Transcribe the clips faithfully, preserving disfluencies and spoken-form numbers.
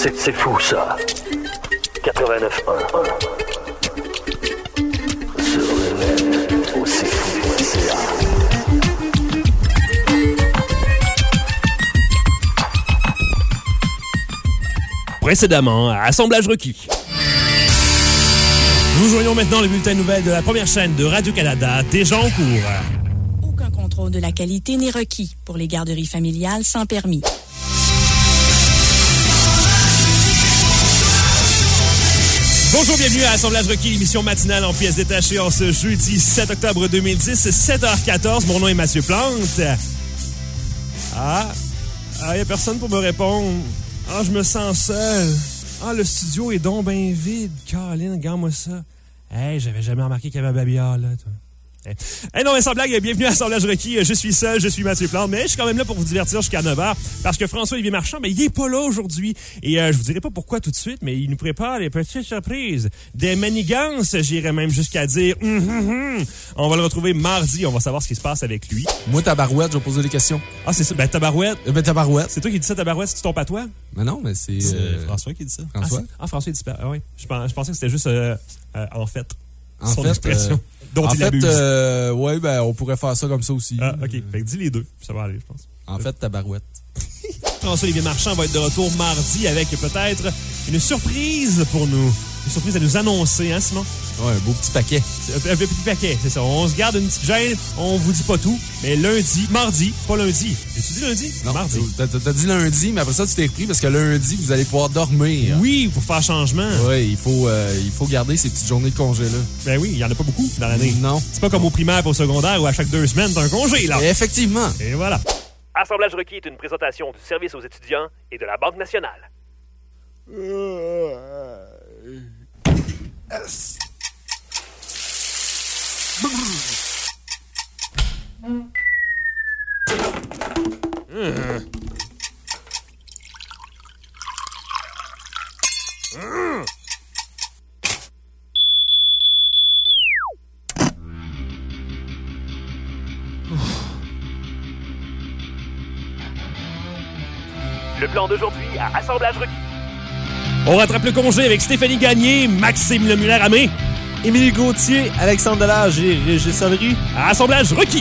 C'est, c'est fou, ça. quatre-vingt-neuf un. Sur le net, au c'est fou point c a. Précédemment, à Assemblage requis. Nous joignons maintenant le bulletin nouvelle de la première chaîne de Radio-Canada, déjà en cours. Aucun contrôle de la qualité n'est requis pour les garderies familiales sans permis. Bonjour, bienvenue à Assemblage requis, l'émission matinale en pièces détachées en ce jeudi sept octobre deux mille dix, sept heures quatorze. Mon nom est Mathieu Plante. Ah, il n'y a personne pour me répondre. Ah, je me sens seul. Ah, le studio est donc bien vide. Caroline, regarde-moi ça. Hey, j'avais jamais remarqué qu'il y avait un babillard, là, toi. Hey. hey non, mais sans blague, bienvenue à Assemblage requis. Je suis seul, je suis Mathieu Plante, mais je suis quand même là pour vous divertir jusqu'à neuf heures parce que François-Olivier Marchand, ben, il est pas là aujourd'hui. Et euh, je vous dirai pas pourquoi tout de suite, mais il nous prépare des petites surprises. Des manigances, j'irais même jusqu'à dire. Hum, hum, hum. On va le retrouver mardi, on va savoir ce qui se passe avec lui. Moi, Tabarouette, je vais poser des questions. Ah, c'est ça, ben Tabarouette. Euh, ben, Tabarouette. C'est toi qui dis ça, Tabarouette, c'est ton patois? Mais non, mais c'est... C'est euh... François qui dit ça. François? Ah, ah François dit ça. Ah oui. Je, pense, je pensais que c'était juste euh, euh, en fait. En son fait, expression euh, dont en il fait, abuse. Euh, oui, ben, on pourrait faire ça comme ça aussi. Ah, OK. Fait que dis les deux, puis ça va aller, je pense. En fait, Tabarouette. François-Olivier Marchand va être de retour mardi avec peut-être une surprise pour nous. Une surprise à nous annoncer, hein, Simon? Ouais, un beau petit paquet. Un, un petit paquet, c'est ça. On se garde une petite gêne, on vous dit pas tout, mais lundi, mardi, pas lundi. J'ai-tu dit lundi? Non, mardi. T'as, t'as dit lundi, mais après ça, tu t'es repris parce que lundi, vous allez pouvoir dormir. Oui, pour faire changement. Oui, il faut, euh, il faut garder ces petites journées de congé-là. Ben oui, il y en a pas beaucoup dans l'année. Non. C'est pas comme au primaire et au secondaire où à chaque deux semaines, t'as un congé, là. Et effectivement. Et voilà. Assemblage requis est une présentation du service aux étudiants et de la Banque nationale. Le plan d'aujourd'hui à Assemblage requis. On rattrape le congé avec Stéphanie Gagné, Maxime Lemuller-Amé, Émilie Gauthier, Alexandre Delage et Régis Salery. à Assemblage requis.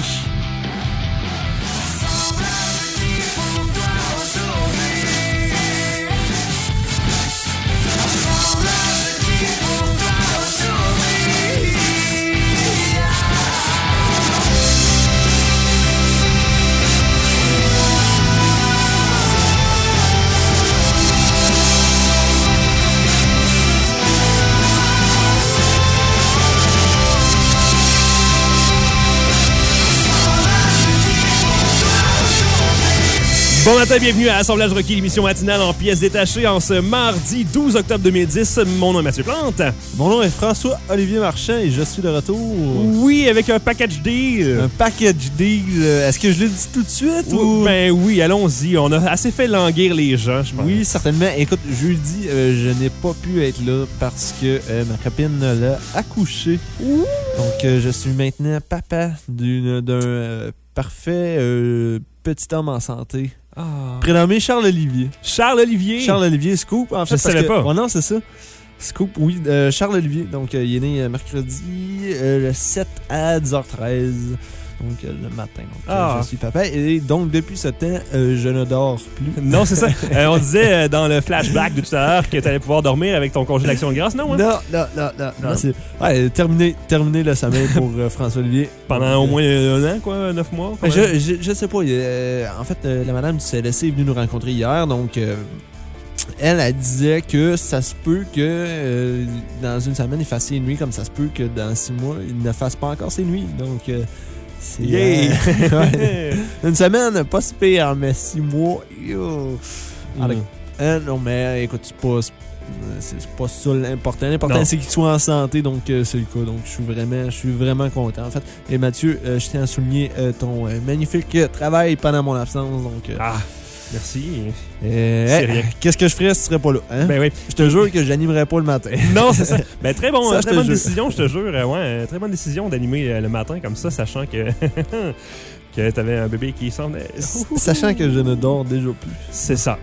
Bon matin, bienvenue à Assemblage requis, l'émission matinale en pièces détachées en ce mardi douze octobre deux mille dix. Mon nom est Mathieu Plante. Mon nom est François-Olivier Marchand et je suis de retour. Oui, avec un package deal. Un package deal. Est-ce que je l'ai dit tout de suite? Oui, ou... Ben oui, allons-y. On a assez fait languir les gens, je pense. Oui, certainement. Écoute, jeudi, euh, je n'ai pas pu être là parce que euh, ma copine l'a accouché. Ouh. Donc, euh, je suis maintenant papa d'une, d'un euh, parfait euh, petit homme en santé. Ah. Prénommé Charles-Olivier. Charles-Olivier. Charles-Olivier Scoop, en fait. Je savais que... pas. Oh non, c'est ça. Scoop, oui. Euh, Charles-Olivier. Donc, euh, il est né euh, mercredi euh, le sept à dix heures treize. Donc, euh, le matin. Donc, ah. euh, je suis papa. Et donc, depuis ce temps, euh, je ne dors plus. Non, c'est ça. euh, on disait euh, dans le flashback de tout à l'heure que tu allais pouvoir dormir avec ton congé d'action de grâce, non? Hein? Non, non, non, non. non. non c'est... Ouais, terminé, terminé le sommeil pour euh, François-Olivier. Pendant donc, au moins un an, quoi, neuf mois? Je, je, je sais pas. Euh, en fait, euh, la madame du C L S C est venue nous rencontrer hier. Donc, euh, elle, elle disait que ça se peut que euh, dans une semaine, il fasse ses nuits, comme ça se peut que dans six mois, il ne fasse pas encore ses nuits. Donc, euh, c'est... Yeah. Euh, ouais. Une semaine, pas si pire, mais six mois, yo. Mm. Euh, non, mais écoute, c'est pas... C'est pas ça l'important. L'important, non. c'est qu'il soit en santé, donc euh, c'est le cas. Donc, je suis vraiment, je suis vraiment content. En fait, et Mathieu, euh, je tiens à souligner euh, ton euh, magnifique travail pendant mon absence. Donc, euh, ah, merci. Euh, c'est hey, rien. Qu'est-ce que je ferais si tu serais pas là? Hein? Ben oui. Je te jure que j'animerais pas le matin. Non, c'est ça. Ben très bon, ça, très bonne jure. décision, je te jure. Euh, ouais, très bonne décision d'animer euh, le matin comme ça, sachant que que t'avais un bébé qui s'en est. Sachant que je ne dors déjà plus. C'est ça.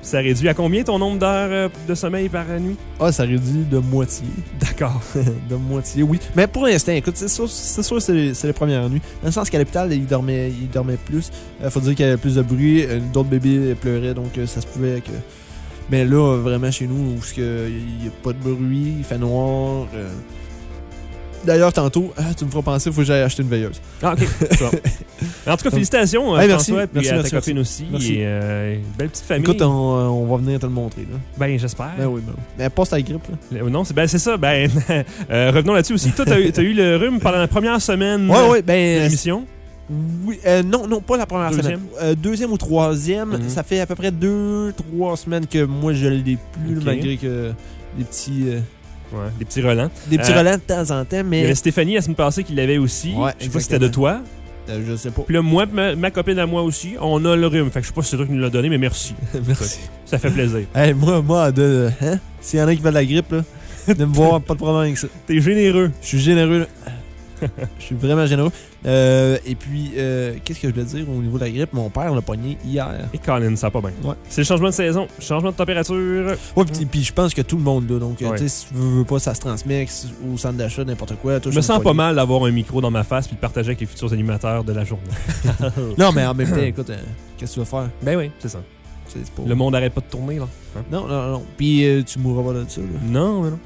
Ça réduit à combien ton nombre d'heures euh, de sommeil par euh, nuit? Ah, ça réduit de moitié. D'accord. de moitié, oui. Mais pour l'instant, écoute, c'est sûr, c'est sûr c'est les, c'est les premières nuits. Dans le sens qu'à l'hôpital, il dormait, il dormait plus. Il euh, faut dire qu'il y avait plus de bruit. Euh, d'autres bébés pleuraient, donc euh, ça se pouvait que... Mais là, vraiment, chez nous, où il n'y a pas de bruit, il fait noir... Euh... D'ailleurs, tantôt, ah, tu me feras penser, il faut que j'aille acheter une veilleuse. Ah, OK. Bon. En tout cas, félicitations, hey, François, merci, puis merci, à merci, ta copine merci. aussi. Merci. Et euh, une belle petite famille. Écoute, on, on va venir te le montrer. Là. Ben, j'espère. Ben oui, ben oui. Mais passe ta grippe. Là. Le- non, c'est, ben, c'est ça. Ben, euh, revenons là-dessus aussi. Toi, t'as, eu- t'as eu le rhume pendant la première semaine Ouais, ouais, de ben... l'émission. Oui, euh, non, non, pas la première Deuxième? semaine. Euh, deuxième ou troisième, Mhm. ça fait à peu près deux, trois semaines que moi je l'ai plus, Ok. malgré que des petits, euh, Ouais, des petits relents. des petits Euh, relents de temps en temps, Il y mais avait Stéphanie la semaine passée qui l'avait aussi. Ouais, Je sais pas si c'était de toi. euh, je sais pas. Puis là, moi, ma, ma copine à moi aussi, on a le rhume. Fait que je sais pas si c'est toi qui nous l'as donné, mais merci. Merci. Ça fait plaisir. Hey, moi, moi, de, hein, s'il y en a qui veulent la grippe, là, de me voir, pas de problème avec ça. T'es généreux. Je suis généreux, là. Je suis vraiment généreux. Euh, et puis, euh, qu'est-ce que je voulais dire au niveau de la grippe? Mon père l'a pogné hier. Et Colin, ça va pas bien. Ouais. C'est le changement de saison, changement de température. Ouais, puis, puis je pense que tout le monde, là. Donc, euh, Ouais. tu sais, si tu veux, veux pas, ça se transmet que c'est au centre d'achat, n'importe quoi. Je me sens pas mal d'avoir un micro dans ma face puis de partager avec les futurs animateurs de la journée. Non, mais en même temps, écoute, euh, qu'est-ce que tu vas faire? Ben oui, c'est ça. C'est c'est pas... Le monde arrête pas de tourner, là. Hein? Non, non, non. Puis euh, tu mourras pas de ça, là. Non, mais non.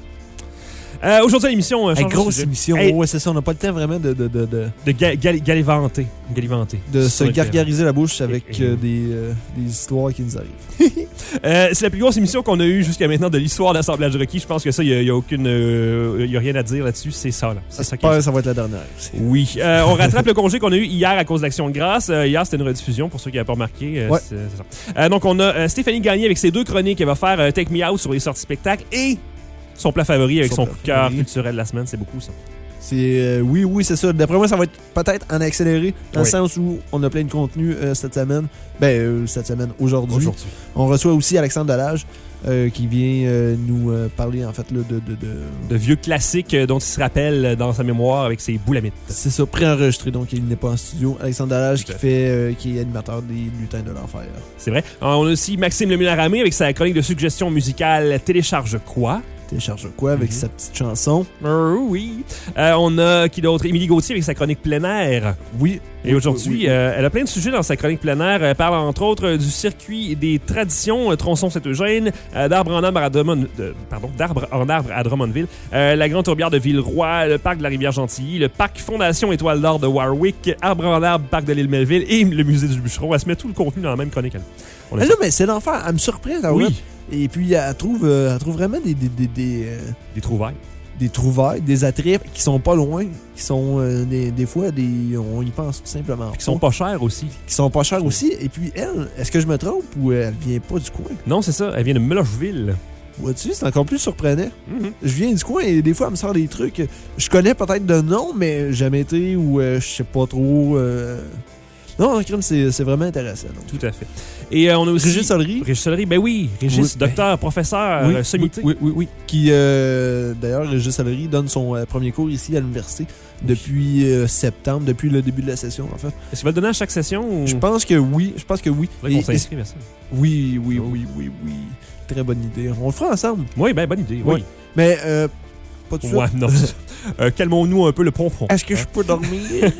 Euh, aujourd'hui à l'émission, euh, Hey, changeons de grosse sujet. émission. Hey. Ouais, c'est ça. On n'a pas le temps vraiment de, de, de, de, De ga- gal- galivanter. Galivanter. de C'est se ça, gargariser la bouche avec Et- et- euh, des, euh, des histoires qui nous arrivent. Euh, c'est la plus grosse émission qu'on a eue jusqu'à maintenant de l'histoire d'assemblage requis. Je pense que ça, il n'y a, a aucune. euh, y a rien à dire là-dessus. C'est ça, là. C'est ça qui est- J'espère que ça va être la dernière aussi. Oui. Euh, on rattrape le congé qu'on a eu hier à cause d'Action de grâce. Euh, hier, c'était une rediffusion pour ceux qui n'avaient pas remarqué. Euh, Ouais. c'est, c'est ça. Euh, donc, on a euh, Stéphanie Gagné avec ses deux chroniques. Elle va faire euh, Take Me Out sur les sorties spectacles et son plat favori avec Son son, plat coup de cœur favori. culturel de la semaine. C'est beaucoup, ça. C'est euh, oui, oui, c'est ça. D'après moi, ça va être peut-être en accéléré, dans Oui. le sens où on a plein de contenu euh, cette semaine. Ben, euh, cette semaine, aujourd'hui. Aujourd'hui. On reçoit aussi Alexandre Delage, euh, qui vient euh, nous euh, parler, en fait, là, de... de, de... De vieux classiques euh, dont il se rappelle dans sa mémoire avec ses boulamites. C'est ça, préenregistré, donc il n'est pas en studio. Alexandre Delage, Tout qui à fait, euh, qui est animateur des Lutins de l'Enfer. C'est vrai. Alors, on a aussi Maxime Lemularamé avec sa chronique de suggestions musicales Télécharge quoi? Télécharge quoi avec Mhm. sa petite chanson? Euh, oui. Euh, on a qui d'autre? Émilie Gauthier avec sa chronique plein air. Oui. Et aujourd'hui, Oui, oui. euh, elle a plein de sujets dans sa chronique plein air. Elle parle entre autres euh, du circuit des traditions, euh, Tronçon-Saint-Eugène, euh, d'arbre en arbre à Drummond, de- pardon, d'arbre en arbre à Drummondville, euh, la grande tourbière de Villeroy, le parc de la Rivière-Gentilly, le parc Fondation Étoile d'Or de Warwick, arbre en arbre, parc de l'île Melville et le musée du bûcheron. Elle se met tout le contenu dans la même chronique. Elle. On a Mais ça. non, mais c'est l'enfer. Elle me surprend, ça, Oui. ouais. Et puis, elle trouve, euh, elle trouve vraiment des, des, des, des, euh, Des trouvailles. des trouvailles, des attraits qui sont pas loin, qui sont euh, des, des fois, des, on y pense tout simplement. Qui sont pas chers aussi. Qui sont pas chers aussi. Et puis, elle, est-ce que je me trompe ou elle vient pas du coin? Non, c'est ça. Elle vient de Melocheville. Vois-tu, c'est encore plus surprenant. Mhm. Je viens du coin et des fois, elle me sort des trucs. Je connais peut-être de nom, mais jamais été ou euh, je sais pas trop. euh, Non, crime, c'est c'est vraiment intéressant. donc. Tout à fait. Et euh, on a aussi... Régis Solery. Régis Solery, ben oui. Régis, Oui, ben- docteur, professeur, Oui, euh, sommité. oui, oui, oui. Qui, euh, d'ailleurs, Régis Solery donne son euh, premier cours ici à l'université depuis euh, septembre, depuis le début de la session, en fait. Est-ce qu'il va le donner à chaque session ou... Je pense que oui. Je pense que oui. Faudrait qu'on Et- s'inscrive à ça. oui, oui, Oh. oui, oui, oui. Très bonne idée. On le fera ensemble. Oui, ben bonne idée. Oui. Oui. Mais, euh, pas tout de Ouais, suite. non. Euh, calmons-nous un peu le pompon. Est-ce que je peux dormir?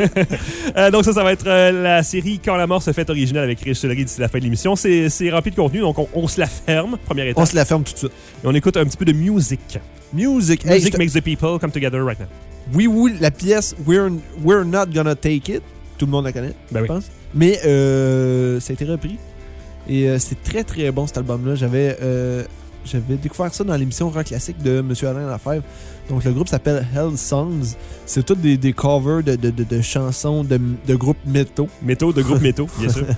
Euh, donc ça, ça va être euh, la série Quand la mort se fait originale avec Régis Solery d'ici la fin de l'émission. C'est, c'est rempli de contenu, donc on, on se la ferme, première étape. On se la ferme tout de suite. Et on écoute un petit peu de music. Music. Hey, Music je- makes the people come together right now. Oui, oui, la pièce We're, We're Not Gonna Take It, tout le monde la connaît, Ben je oui. pense. Mais euh, ça a été repris. Et euh, c'est très très bon cet album-là. J'avais euh, j'avais découvert ça dans l'émission Rock Classique de M. Alain Lafèvre. Donc le groupe s'appelle Hell Songs. C'est tous des, des covers de, de, de, de chansons de, de groupes métaux. Métaux, de groupe métaux, bien sûr.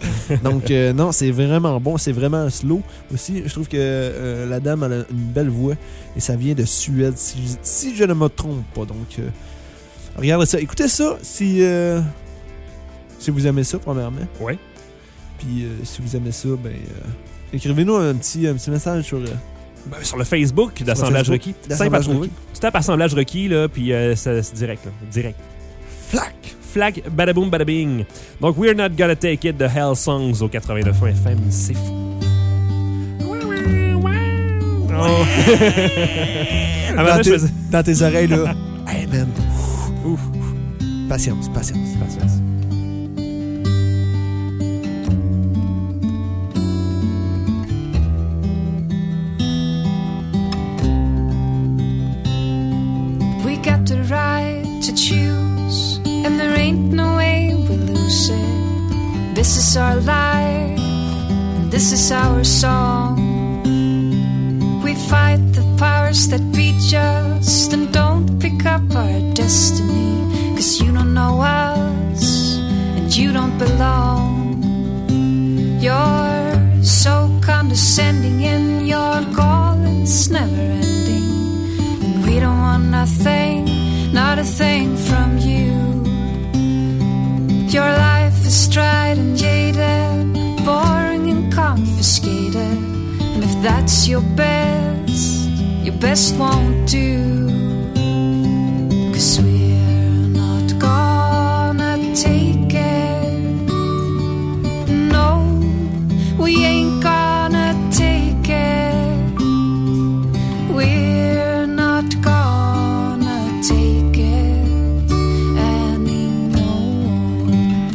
Donc euh, non, c'est vraiment bon. C'est vraiment slow aussi. Je trouve que euh, la dame elle a une belle voix. Et ça vient de Suède, si, si je ne me trompe pas. Donc euh, regardez ça. Écoutez ça si, euh, si vous aimez ça, premièrement. Ouais. Puis euh, si vous aimez ça, ben euh, écrivez-nous un petit, un petit message sur... euh, Ben, sur le Facebook d'Assemblage Facebook Requis. d'Assemblage Simple à trouver. Requis. Tu tapes Assemblage Requis, là, puis euh, ça- c'est direct, là. Direct. Flac! Flag, badaboom, badabing. Donc, We're Not Gonna Take It, de Hell Songs au quatre-vingt-neuf F M. C'est fou. Oh. Ah, dans, matin, je tes, faisais... dans tes oreilles, là. Hey, man. Ouf. Patience, patience, patience. We got the right to choose, and there ain't no way we lose it. This is our life, and this is our song. We fight the powers that beat us, and don't pick up our destiny, 'cause you don't know us, and you don't belong. You're so condescending, and your goal is never ending, and we don't want nothing, not a thing from you. Your life is tried and jaded, boring and confiscated, and if that's your best, your best won't do. 'Cause we're not gonna take it. No, we ain't gonna take it. We're not gonna take it anymore.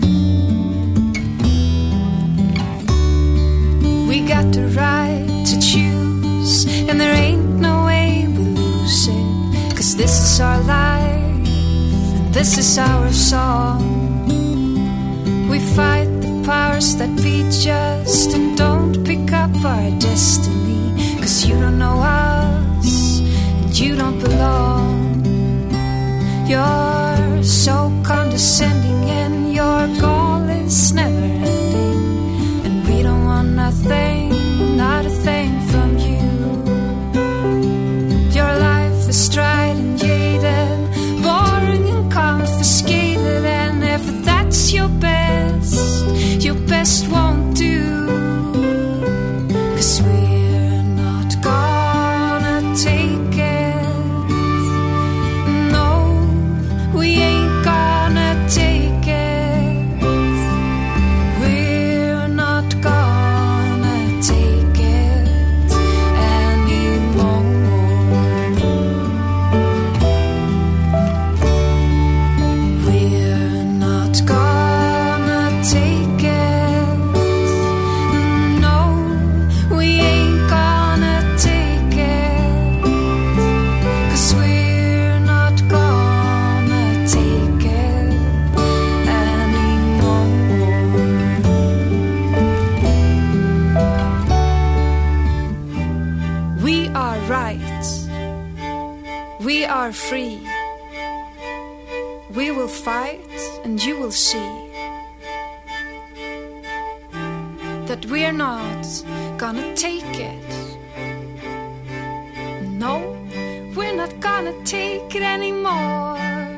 We got the right to choose, and there ain't no way we lose it, 'cause this is our life, and this is our song. We fight the powers that beat us, and don't pick up our destiny, 'cause you don't know us, and you don't belong. You're so condescending, and your goal is never ending, and we don't want nothing, not a thing from you. Your life is tried and jaded, boring and confiscated, and if that's your best, your best won't do. 'Cause we're not gonna take it. No, we ain't gonna take it. We're not gonna take it anymore. We're not gonna take it. No, we ain't gonna take it. 'Cause we're not gonna take it anymore. We are right. We are free. We will fight, and you will see that we're not gonna take it. No, we're not gonna take it anymore.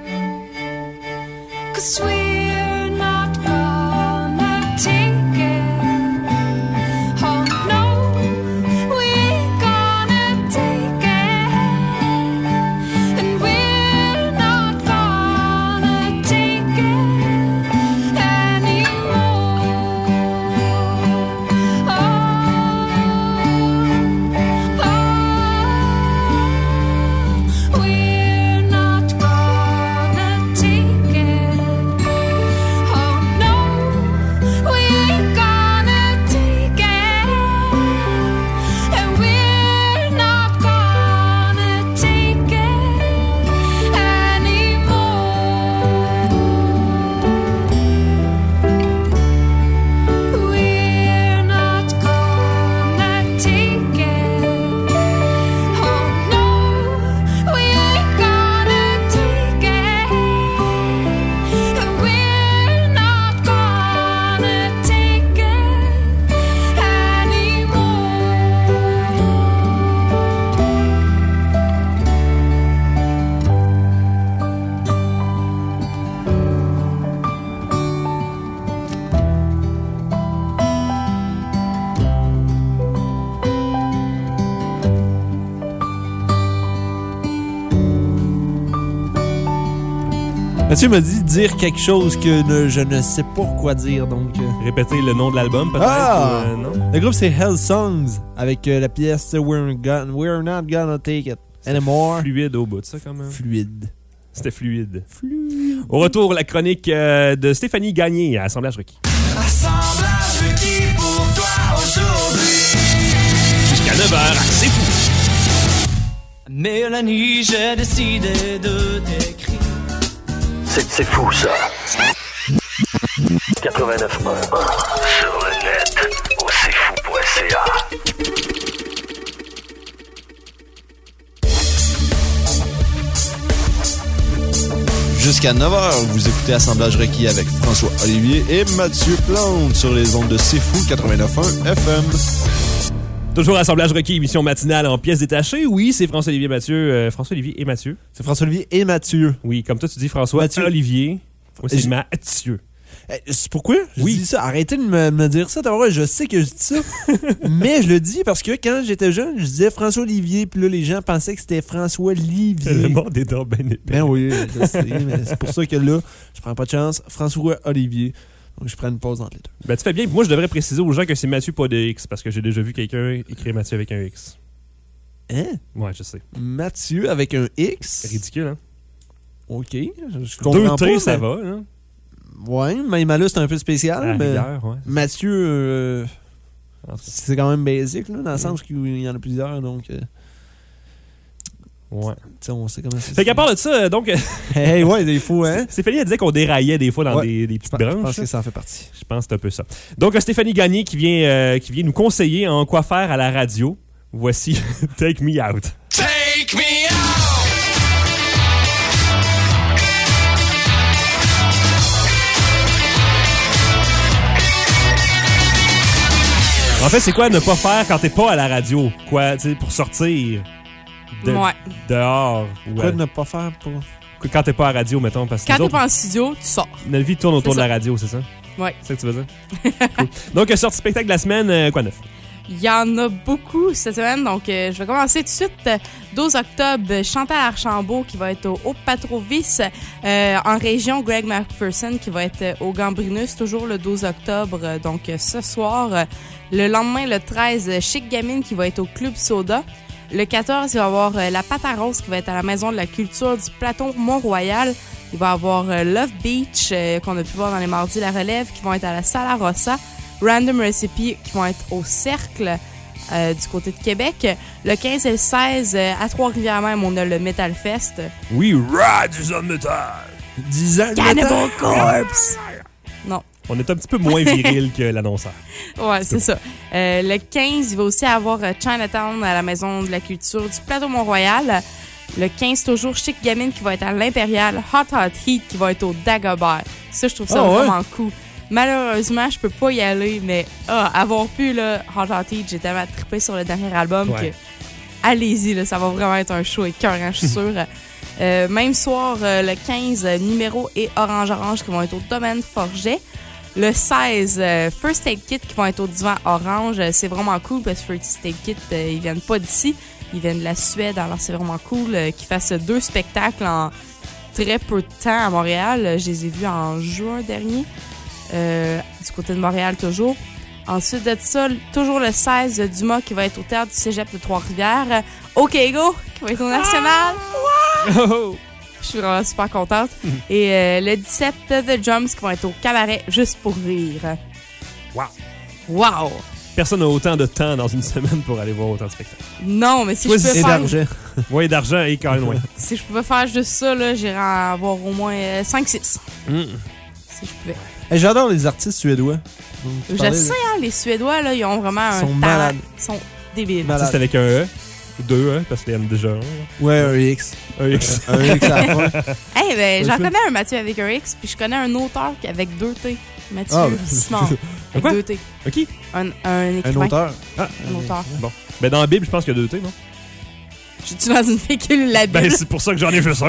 'Cause we're not gonna take it. Oh no, we ain't gonna take it. And we're not gonna take it anymore. Oh, oh, we're not gonna take it. Mathieu m'a dit dire quelque chose que ne- je ne sais pas quoi dire, donc... euh. Répéter le nom de l'album, peut-être? Ah! ou, euh, non? Le groupe, c'est Hell Songs, avec euh, la pièce We're, Gon- We're Not Gonna Take It Anymore. Fluide au bout de ça, quand même. Fluide. C'était fluide. Fluide. Au retour, la chronique euh, de Stéphanie Gagné à Assemblage requis. Assemblage requis pour toi aujourd'hui. Jusqu'à neuf heures, c'est fou! Mélanie, j'ai décidé de t'écrire. C'est, c'est fou, ça. quatre-vingt-neuf point un sur le net au c'est fou point c a. Jusqu'à neuf heures, vous écoutez Assemblage requis avec François Olivier et Mathieu Plante sur les ondes de C'est Fou quatre-vingt-neuf point un F M. Toujours Assemblage requis, émission matinale en pièces détachées. Oui, c'est François-Olivier Mathieu. Euh, François-Olivier et Mathieu. C'est François-Olivier et Mathieu. Oui, comme toi, tu dis François Mathieu. Olivier. Moi, c'est Je- Mathieu. Eh, c'est pourquoi je Oui. dis ça? Arrêtez de me, me dire ça. D'abord, je sais que je dis ça. Mais je le dis parce que quand j'étais jeune, je disais François-Olivier. Puis là, les gens pensaient que c'était François-Livier. Le monde est donc ben épais. Ben oui, je sais. Mais c'est pour ça que là, je prends pas de chance. François-Olivier. Donc, je prends une pause entre les deux. Ben, tu fais bien. Moi, je devrais préciser aux gens que c'est Mathieu, pas de X, parce que j'ai déjà vu quelqu'un écrire Mathieu avec un X. Hein? Ouais, je sais. Mathieu avec un X. C'est ridicule, hein? OK. Je Deux comprends T, pas, ça mais- va, hein? Ouais, mais là, c'est un peu spécial. À la mais rigueur, ouais. Mathieu, euh, En tout cas, c'est quand même basic, là, dans le sens qu'il y en a plusieurs. Donc, euh, ouais. tu sais, on sait comment c'est. Fait qu'à part de ça, donc, Hey, ouais, des faux, hein? Stéphanie elle disait qu'on déraillait des fois dans Ouais. des, des Je petites pense, je branches. pense là. que ça en fait partie. Je pense que c'est un peu ça. Donc, euh, Stéphanie Gagné qui vient, euh, qui vient nous conseiller en quoi faire à la radio. Voici Take Me Out. Take me out. En fait, c'est quoi ne pas faire quand t'es pas à la radio? Quoi, tu sais, pour sortir de- Ouais. dehors. ou Quoi à- de ne pas faire pour. quand t'es pas à la radio, mettons. Parce que Quand nous t'es autres, pas en studio, tu sors. notre vie tourne autour C'est de ça. la radio, c'est ça? Ouais. C'est ça que tu veux dire? Cool. Donc, euh, sortie spectacle de la semaine, euh, quoi de neuf? Il y en a beaucoup cette semaine, donc euh, je vais commencer tout de suite. Euh, douze octobre, Chantal Archambault qui va être au Haut Patrovis. Euh, en région, Greg McPherson qui va être euh, au Gambrinus, toujours le douze octobre, euh, donc euh, ce soir. Euh, le lendemain, le treize, euh, Chic Gamine qui va être au Club Soda. Le quatorze, il va y avoir euh, la Pâte à Rose qui va être à la Maison de la Culture du Plateau Mont-Royal. Il va y avoir euh, Love Beach euh, qu'on a pu voir dans les mardis La Relève qui vont être à la Sala Rossa. Random Recipe qui vont être au Cercle euh, du côté de Québec. Le quinze et le seize, euh, à Trois-Rivières même, on a le Metal Fest. Oui, Rise on Metal! dix ans de Cannibal métal. Corpse! Non. On est un petit peu moins viril que l'annonceur. Ouais, c'est ça. Euh, le quinze, il va aussi avoir euh, Chinatown à la Maison de la Culture du Plateau Mont-Royal. Le quinze, toujours Chic Gamine qui va être à l'Impérial. Hot Hot Heat qui va être au Dagobert. Ça, je trouve ça Ah ouais? vraiment cool. Malheureusement, je peux pas y aller, mais ah, avoir pu là, Hot Hot Heat, j'ai tellement trippé sur le dernier album Ouais. que allez-y, là, ça va vraiment être un show écœurant, je suis sûre. Euh, même soir, euh, le quinze, euh, Numéro et Orange Orange qui vont être au Domaine Forget. Le seize, euh, First Aid Kit qui vont être au Divan Orange. Euh, c'est vraiment cool parce que First Aid Kit, euh, ils viennent pas d'ici. Ils viennent de la Suède, alors c'est vraiment cool euh, qu'ils fassent deux spectacles en très peu de temps à Montréal. Euh, Je les ai vus en juin dernier, euh, du côté de Montréal toujours. Ensuite de ça, toujours le seize, euh, Dumas qui va être au Théâtre du Cégep de Trois-Rivières. Euh, OK Go qui va être au National. Oh! Je suis vraiment super contente. Et euh, le dix-sept, The Drums qui vont être au Cabaret juste pour rire. Wow! Wow! Personne n'a autant de temps dans une semaine pour aller voir autant de spectacles. Non, mais si Toi, je peux Et faire, d'argent. Ouais, d'argent et quand même loin. si je pouvais faire juste ça, là, j'irais en avoir au moins euh, cinq six. Mm. Si je pouvais. Hey, j'adore les artistes suédois. Donc, tu Je parlais, sais, là. hein, les Suédois, là, ils ont vraiment un sont talent. malades. Ils sont débiles. Malades. C'est avec un E. Ou deux E, parce qu'il y en a déjà un. là. Ouais, un X. Un X. Un X à la fin. Hey, ben, j'en Ouais, connais un Mathieu avec un X, puis je connais un auteur qui- avec deux T. Mathieu Ah, ben. Simon. Avec Quoi? deux T. OK. Un, un Un écrivain. auteur. Ah, Un auteur. bon. Ben, dans la Bible, je pense qu'il y a deux T, non? Je suis dans une fécule la Bible. Ben, c'est pour ça que j'en ai juste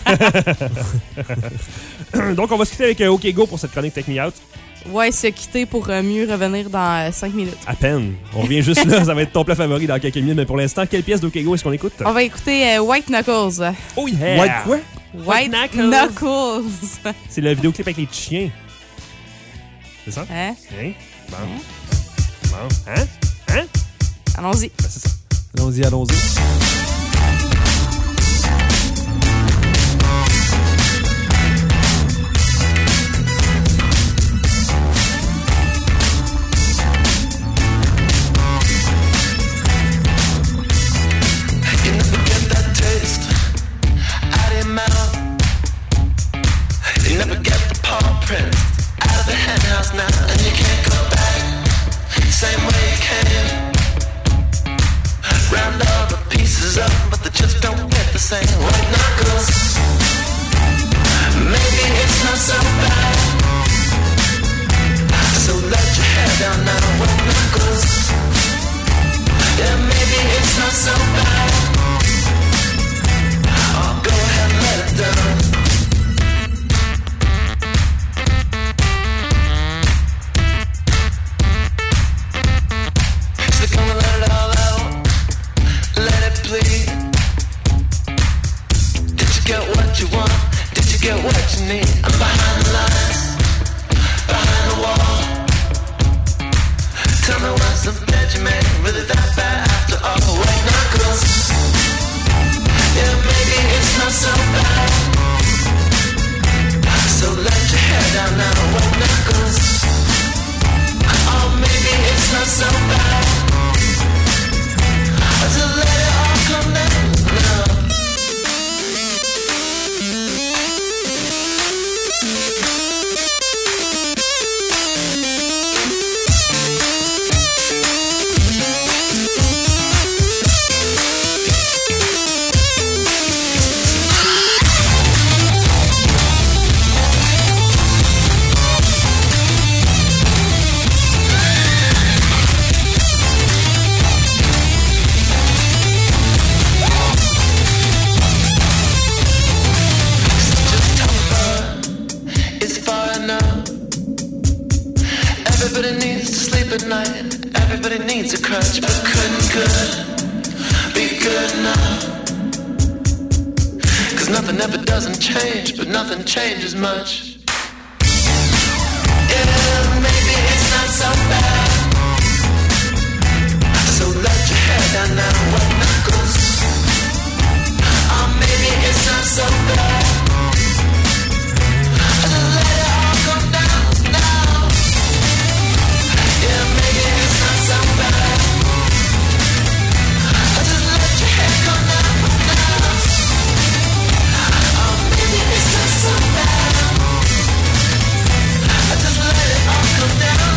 un. Donc, on va se quitter avec euh, OK Go pour cette chronique Take Me Out. Ouais, se quitter pour euh, mieux revenir dans cinq minutes. À peine. On revient juste là. Ça va être ton plat favori dans quelques minutes. Mais pour l'instant, quelle pièce d'OK Go est-ce qu'on écoute? On va écouter euh, White Knuckles. Oh yeah! White quoi? White Knuckles. C'est le vidéoclip avec les chiens. C'est ça? Hein? Hein? Bon. Bon. Hein? Hein? Allons-y. Ben, c'est ça. Allons-y, allons-y. You never get the paw print out of the hen house now, and you can't go back the same way you came. Round all the pieces up, but they just don't get the same. White knuckles. Maybe it's not so bad. So let your hair down now, white knuckles. Yeah, maybe it's not so bad. Oh, go ahead and let it down. Gonna let it all out, let it bleed. Did you get what you want? Did you get what you need? I'm behind the lines, behind the wall. Tell me what's the bed you made really that bad after all? White knuckles. Yeah, maybe it's not so bad. So let your hair down now, white knuckles. Oh, maybe it's not so bad. Just let it all come down now. Everybody needs to sleep at night. Everybody needs a crutch, but couldn't good be good enough. Cause nothing ever doesn't change, but nothing changes much. Yeah, maybe it's not so bad. So let your hair down now, white knuckles. Oh, maybe it's not so bad. Just let it all come down now. Yeah, maybe it's not so bad. Just let your hair come down now. Oh, maybe it's not so bad. Just let it all come down.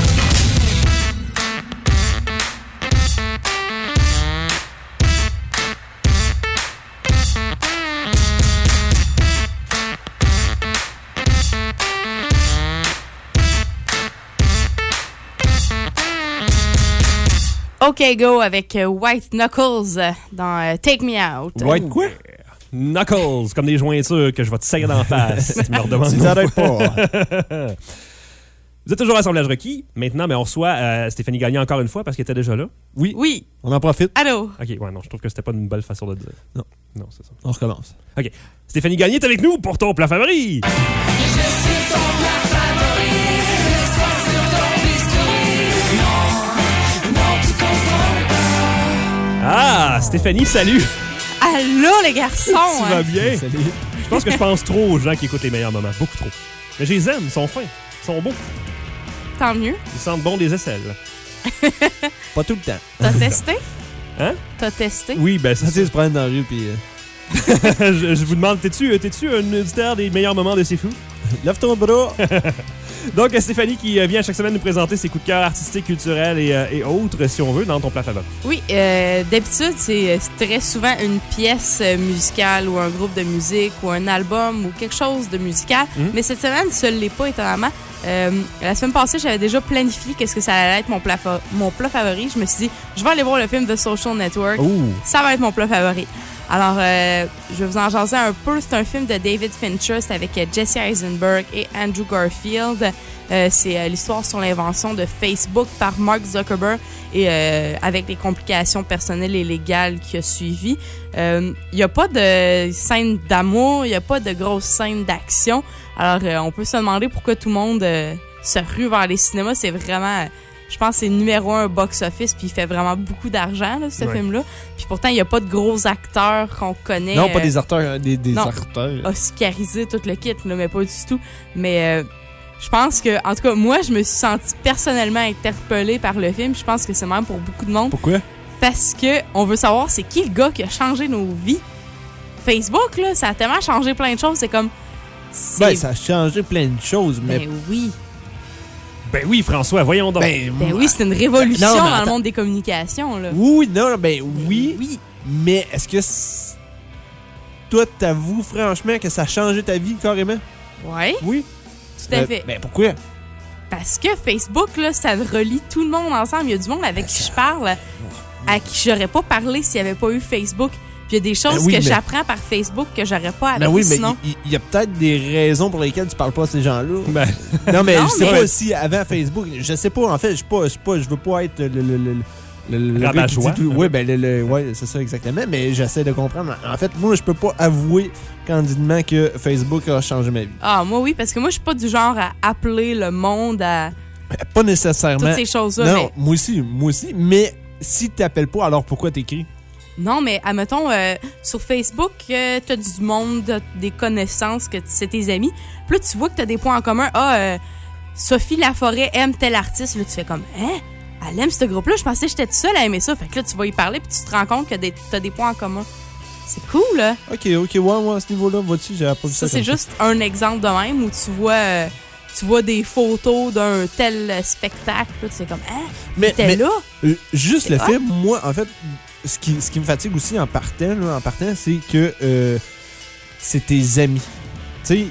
OK Go avec euh, White Knuckles euh, dans euh, Take Me Out. White quoi? Knuckles, comme des jointures que je vais te serrer dans la face. Tu me redemandes. Tu t'arrêtes pas. Vous êtes toujours à Assemblage requis. Maintenant, mais on reçoit euh, Stéphanie Gagné encore une fois parce qu'elle était déjà là. Oui. Oui. On en profite. Allô? OK, ouais, non, je trouve que c'était pas une belle façon de le dire. Non. Non, c'est ça. On recommence. OK. Stéphanie Gagné est avec nous pour ton plat favori. Je suis ton plat favori. Laisse-toi sur ton bistouri. Non, non, tu comprends pas. Ah, Stéphanie, salut. Allô, les garçons! Tu vas bien? Salut. Je pense que je pense trop aux gens qui écoutent les meilleurs moments. Beaucoup trop. Mais je les aime, ils sont fins, ils sont beaux. Tant mieux. Ils sentent bon des aisselles. Pas tout le temps. T'as testé? Hein? T'as testé? Oui, ben Ça, c'est tu sais, se prendre dans la rue, puis euh, je, je vous demande, t'es-tu, t'es-tu un auditeur des meilleurs moments de C'est Fou? lève ton bras. Donc, Stéphanie qui vient chaque semaine nous présenter ses coups de cœur artistiques, culturels et, euh, et autres, si on veut, dans ton plat favori. Oui, euh, d'habitude, c'est très souvent une pièce musicale ou un groupe de musique ou un album ou quelque chose de musical. Mm. Mais cette semaine, ce l'est pas, étonnamment. Euh, la semaine passée, j'avais déjà planifié qu'est-ce que ça allait être mon plat, fa- mon plat favori. Je me suis dit, je vais aller voir le film The Social Network. Ouh! Ça va être mon plat favori. Alors, euh, je vais vous en jaser un peu. C'est un film de David Fincher. C'est avec Jesse Eisenberg et Andrew Garfield. Euh, c'est euh, l'histoire sur l'invention de Facebook par Mark Zuckerberg et euh, avec les complications personnelles et légales qui a suivi. Il euh, n'y a pas de scène d'amour, il n'y a pas de grosse scène d'action. Alors, euh, on peut se demander pourquoi tout le monde euh, se rue vers les cinémas. C'est vraiment... Euh, je pense que c'est numéro un box-office, puis il fait vraiment beaucoup d'argent, là, ce ouais. film-là. Puis pourtant, il n'y a pas de gros acteurs qu'on connaît. Non, pas des acteurs, des, des non, acteurs. Oscarisés, tout le kit, là, mais pas du tout. Mais euh, je pense que, en tout cas, moi, je me suis sentie personnellement interpellée par le film. Je pense que c'est même pour beaucoup de monde. Pourquoi? Parce que on veut savoir c'est qui le gars qui a changé nos vies. Facebook, là, ça a tellement changé plein de choses. C'est comme... C'est... Ben, ça a changé plein de choses, mais... Ben oui. Ben oui, François, voyons donc. Ben, ben oui, c'est une révolution non, dans le monde des communications, là. Oui, non, ben oui. Ben oui. Mais est-ce que c'est... toi, t'avoues franchement que ça a changé ta vie carrément? Ouais. Oui. Tout à euh, fait. Ben pourquoi? Parce que Facebook, là, ça relie tout le monde ensemble. Il y a du monde avec ben, qui ça... je parle, à qui j'aurais pas parlé s'il n'y avait pas eu Facebook. Puis il y a des choses ben oui, que mais... j'apprends par Facebook que j'aurais pas appris ben oui, sinon. Mais il y, y a peut-être des raisons pour lesquelles tu parles pas à ces gens-là. Ben... Non, mais non, je sais mais... pas si avant Facebook, je sais pas, en fait, je sais pas, pas, je veux pas être le... le, le Le, le, le gars qui dit tout. Oui, ben, le, le, ouais, c'est ça exactement, mais j'essaie de comprendre. En fait, moi, je peux pas avouer candidement que Facebook a changé ma vie. Ah, moi, oui, parce que moi, je suis pas du genre à appeler le monde à... Pas nécessairement. Toutes ces choses-là. Non, mais... moi aussi, moi aussi, mais si t'appelles pas, alors pourquoi t'écris? Non, mais admettons, euh, sur Facebook, euh, t'as du monde, des connaissances, que c'est tes amis. Puis là, tu vois que t'as des points en commun. Ah, euh, Sophie Laforêt aime tel artiste. Là, tu fais comme, hein? Elle aime ce groupe-là. Je pensais que j'étais toute seule à aimer ça. Fait que là, tu vas y parler puis tu te rends compte que des, t'as des points en commun. C'est cool, là. OK, OK, ouais, ouais, à ce niveau-là, vois-tu, j'avais pas vu ça. Ça, c'est juste ça. Un exemple de même où tu vois... Euh, tu vois des photos d'un tel spectacle, là, tu sais comme, hein, mais, t'es mais, là? Euh, juste c'est le hot. film, moi, en fait, ce qui, ce qui me fatigue aussi en partant, là, en partant, c'est que euh, c'est tes amis. Tu sais,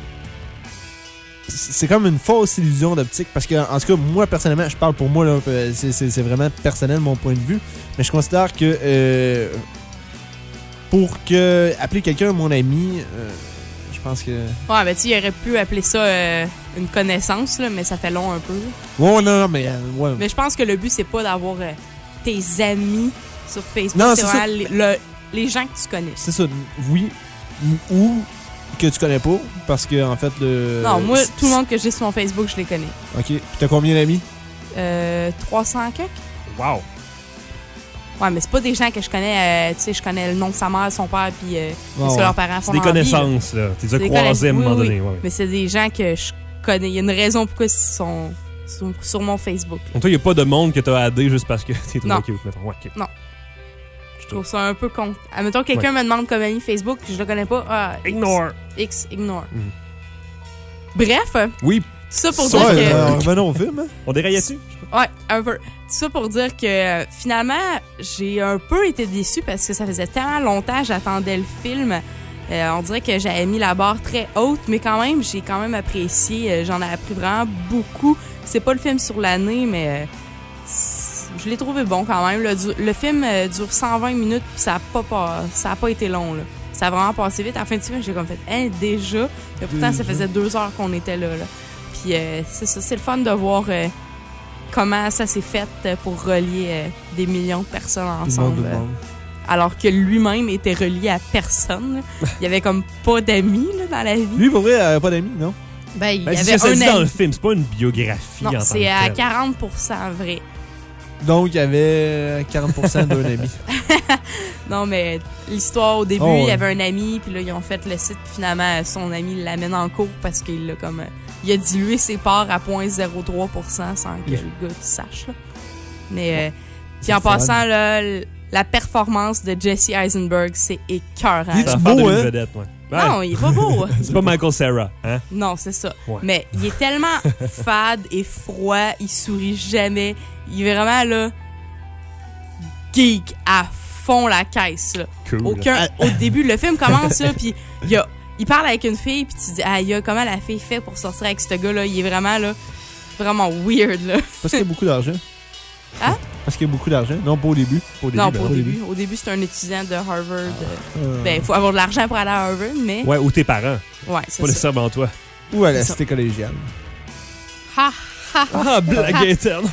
c'est comme une fausse illusion d'optique, parce que, en tout cas, moi, personnellement, je parle pour moi, là, c'est, c'est, c'est vraiment personnel, mon point de vue, mais je considère que euh, pour que appeler quelqu'un mon ami... Euh, Je pense que... Ouais, ben tu il aurait pu appeler ça euh, une connaissance, là, mais ça fait long un peu. Ouais, non, non, mais... Euh, ouais. Mais je pense que le but, c'est pas d'avoir euh, tes amis sur Facebook. Non, c'est, c'est vraiment ça. Les, le, les gens que tu connais. C'est ça, oui. Ou que tu connais pas, parce que, en fait, le... Non, moi, tout le monde que j'ai sur mon Facebook, je les connais. OK. Puis t'as combien d'amis? Euh, trois cents quelques. Wow! Ouais, mais c'est pas des gens que je connais, euh, tu sais, je connais le nom de sa mère, son père, puis euh, oh, ce que ouais. leurs parents font c'est des dans connaissances, la vie, là. Tu les as croisés à un oui, moment oui. donné. Ouais. Mais c'est des gens que je connais. Il y a une raison pourquoi ils sont sur, sur mon Facebook. Donc, toi, il n'y a pas de monde que tu as addé juste parce que t'es trop non. cute, mettons. Ouais, okay. Non. Je trouve ça un peu con. Admettons, quelqu'un ouais. me demande comme ami Facebook, je le connais pas. Ah, ignore. X, X ignore. Mm. Bref. Oui. Tout ça pour ça, dire que... Euh, revenons au film. Hein? On déraillait dessus? Ouais, un peu. Tout ça pour dire que euh, finalement, j'ai un peu été déçue parce que ça faisait tellement longtemps que j'attendais le film. Euh, on dirait que j'avais mis la barre très haute, mais quand même, j'ai quand même apprécié. Euh, j'en ai appris vraiment beaucoup. C'est pas le film sur l'année, mais euh, je l'ai trouvé bon quand même. Le, le film euh, dure cent vingt minutes, puis ça a pas, pas, ça a pas été long, là. Ça a vraiment passé vite. À la fin du film, j'ai comme fait hein, déjà. Mais pourtant, ça faisait deux heures qu'on était là. là. Puis euh, c'est ça, c'est le fun de voir euh, comment ça s'est fait pour relier euh, des millions de personnes ensemble. Euh, alors que lui-même était relié à personne. Là. Il y avait comme pas d'amis là, dans la vie. Lui, pour vrai, il avait pas d'amis, non? Ben, il y ben, avait c'est ça un dit ami. dans le film, c'est pas une biographie. Non, en c'est tant que à tel. quarante pour cent vrai. Donc, il y avait quarante pour cent d'un ami. Non, mais l'histoire, au début, oh, ouais. il y avait un ami, puis là, ils ont fait le site, puis finalement, son ami l'amène en cours parce qu'il l'a comme... Il a dilué ses parts à zéro virgule zéro trois pour cent sans que le gars sache. Là. Mais, euh, puis en passant, là, la performance de Jesse Eisenberg, c'est écœurant. Il est C'est beau, hein? vedette, ouais. Non, il est pas beau. C'est pas Michael Cera, hein? Non, c'est ça. Ouais. Mais il est tellement fade et froid, il sourit jamais. Il est vraiment, là, geek à fond la caisse, là. Cool. Aucun, au début, le film commence, là, puis il y a... Il parle avec une fille, puis tu dis, ah, y a comment la fille fait pour sortir avec ce gars-là? Il est vraiment, là, vraiment weird, là. Parce qu'il y a beaucoup d'argent. Hein? Parce qu'il y a beaucoup d'argent. Non, pas au début. Pas au début Non, ben, pas au au début. Au début, c'est un étudiant de Harvard. euh, Euh, Ben, il faut avoir de l'argent pour aller à Harvard, mais. Ouais, ou tes parents. Ouais, c'est Pas ça. nécessairement toi. Ou à la c'est ça. cité collégiale. Ha, ha, ha. Ah, blague interne.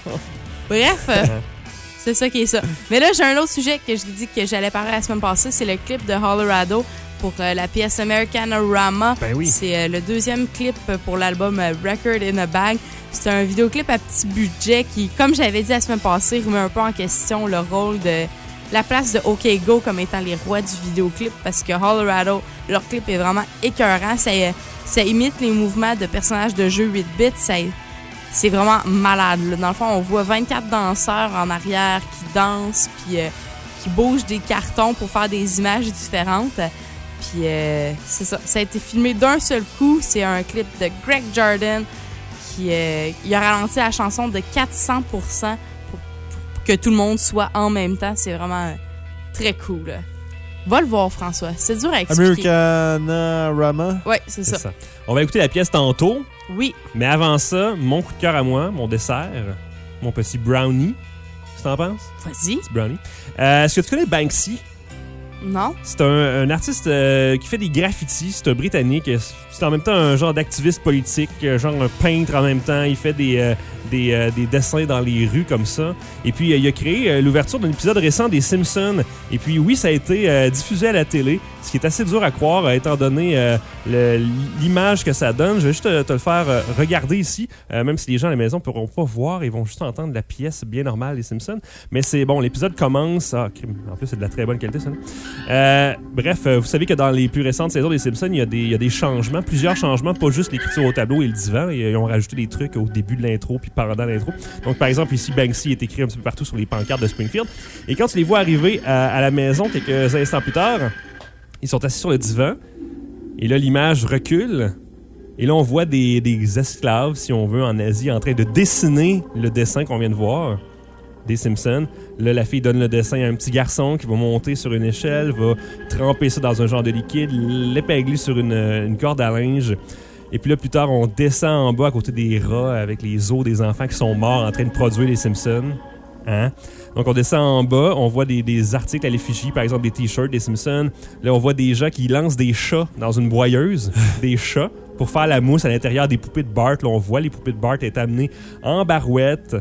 Bref, euh, c'est ça qui est ça. Mais là, j'ai un autre sujet que je dis que j'allais parler la semaine passée. C'est le clip de Colorado pour euh, la pièce Americanarama. Ben oui. C'est euh, le deuxième clip pour l'album euh, Record in a Bag. C'est un vidéoclip à petit budget qui, comme j'avais dit la semaine passée, remet un peu en question le rôle de la place de OK Go comme étant les rois du vidéoclip parce que Colorado, leur clip est vraiment écœurant. Ça, euh, ça imite les mouvements de personnages de jeux huit bits. Ça, c'est vraiment malade. Là. Dans le fond, on voit vingt-quatre danseurs en arrière qui dansent puis euh, qui bougent des cartons pour faire des images différentes. Puis euh, c'est ça. Ça a été filmé d'un seul coup. C'est un clip de Greg Jordan qui euh, il a ralenti la chanson de quatre cents pour cent pour, pour que tout le monde soit en même temps. C'est vraiment euh, très cool. Là. Va le voir, François. C'est dur à expliquer. Americanarama. Oui, c'est C'est ça. ça. On va écouter la pièce tantôt. Oui. Mais avant ça, mon coup de cœur à moi, mon dessert, mon petit brownie. Qu'est-ce que t'en penses? Vas-y. Petit brownie. Euh, Est-ce que tu connais Banksy? Non? C'est un, un artiste euh, qui fait des graffitis. C'est un Britannique. C'est en même temps un genre d'activiste politique, genre un peintre en même temps. Il fait des, euh, des, euh, des dessins dans les rues comme ça. Et puis, euh, il a créé euh, l'ouverture d'un épisode récent des Simpsons. Et puis, oui, ça a été euh, diffusé à la télé, ce qui est assez dur à croire, euh, étant donné euh, le- l'image que ça donne. Je vais juste te, te le faire euh, regarder ici, euh, même si les gens à la maison ne pourront pas voir, ils vont juste entendre la pièce bien normale des Simpsons. Mais c'est bon, l'épisode commence... Ah, crime. En plus, c'est de la très bonne qualité, ça. Euh, bref, euh, vous savez que dans les plus récentes saisons des Simpsons, il y a des, il y a des changements, plusieurs changements, pas juste l'écriture au tableau et le divan. Ils ont rajouté des trucs au début de l'intro puis pendant l'intro. Donc, par exemple, ici, Banksy est écrit un petit peu partout sur les pancartes de Springfield. Et quand tu les vois arriver à, à la maison quelques instants plus tard, ils sont assis sur le divan. Et là, l'image recule. Et là, on voit des, des esclaves, si on veut, en Asie, en train de dessiner le dessin qu'on vient de voir des Simpsons. Là, la fille donne le dessin à un petit garçon qui va monter sur une échelle, va tremper ça dans un genre de liquide, l'épingler sur une, une corde à linge. Et puis là, plus tard, on descend en bas à côté des rats avec les os des enfants qui sont morts en train de produire les Simpsons. Hein? Donc, on descend en bas, on voit des, des articles à l'effigie, par exemple des t-shirts des Simpsons. Là, on voit des gens qui lancent des chats dans une broyeuse, des chats, pour faire la mousse à l'intérieur des poupées de Bart. Là, on voit les poupées de Bart être amenées en barouette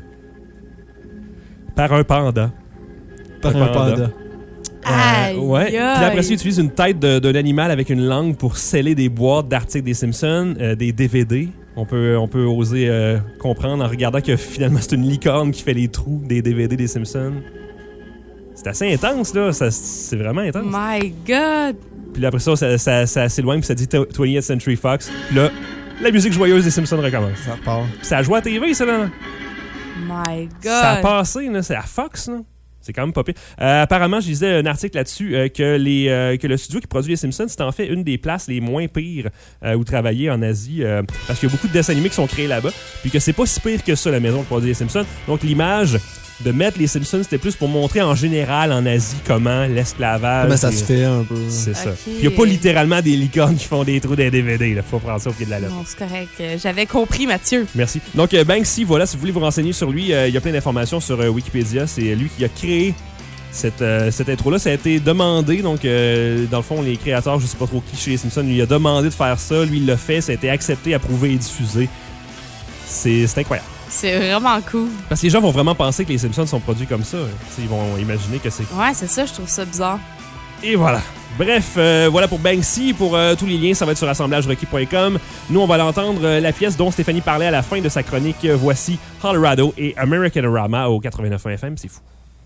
par un panda. Par un panda. Aïe, Euh, ouais. aïe. Puis là, après ça, ils utilisent une tête de- d'un animal avec une langue pour sceller des boîtes d'articles des Simpsons, euh, des D V D. On peut, on peut oser euh, comprendre en regardant que finalement, c'est une licorne qui fait les trous des D V D des Simpsons. C'est assez intense, là. Ça, c'est vraiment intense. My God! Puis là, après ça, ça, ça, ça s'éloigne, puis ça dit twentieth Century Fox. Puis là, la musique joyeuse des Simpsons recommence. Ça repart. Puis ça joue à T V, ça, là. My God! Ça a passé, là. C'est à Fox, là. C'est quand même pas pire. Euh, apparemment, je lisais un article là-dessus euh, que, les, euh, que le studio qui produit les Simpsons, c'est en fait une des places les moins pires euh, où travailler en Asie, euh, parce qu'il y a beaucoup de dessins animés qui sont créés là-bas, puis que c'est pas si pire que ça, la maison qui produit les Simpsons. Donc, l'image de mettre les Simpsons, c'était plus pour montrer en général en Asie comment l'esclavage... Comment ça est- se fait un peu. C'est ça. Ok. Puis il n'y a pas littéralement des licornes qui font des trous dans les D V D. Il faut prendre ça au pied de la lettre. Non, c'est correct. Euh, J'avais compris, Mathieu. Merci. Donc, euh, Banksy, voilà, si vous voulez vous renseigner sur lui, euh, il y a plein d'informations sur euh, Wikipédia. C'est lui qui a créé cette, euh, cette intro-là. Ça a été demandé. Donc, euh, dans le fond, les créateurs, je sais pas trop qui chez les Simpsons, lui a demandé de faire ça. Lui, il l'a fait. Ça a été accepté, approuvé et diffusé. C'est c'est incroyable. C'est vraiment cool. Parce que les gens vont vraiment penser que les Simpsons sont produits comme ça. T'sais, ils vont imaginer que c'est... Ouais, c'est ça, je trouve ça bizarre. Et voilà. Bref, euh, voilà pour Banksy. Pour euh, tous les liens, ça va être sur assemblage requis point com. Nous, on va l'entendre euh, la pièce dont Stéphanie parlait à la fin de sa chronique. Euh, voici Colorado et Americanarama au quatre-vingt-neuf F M. C'est fou.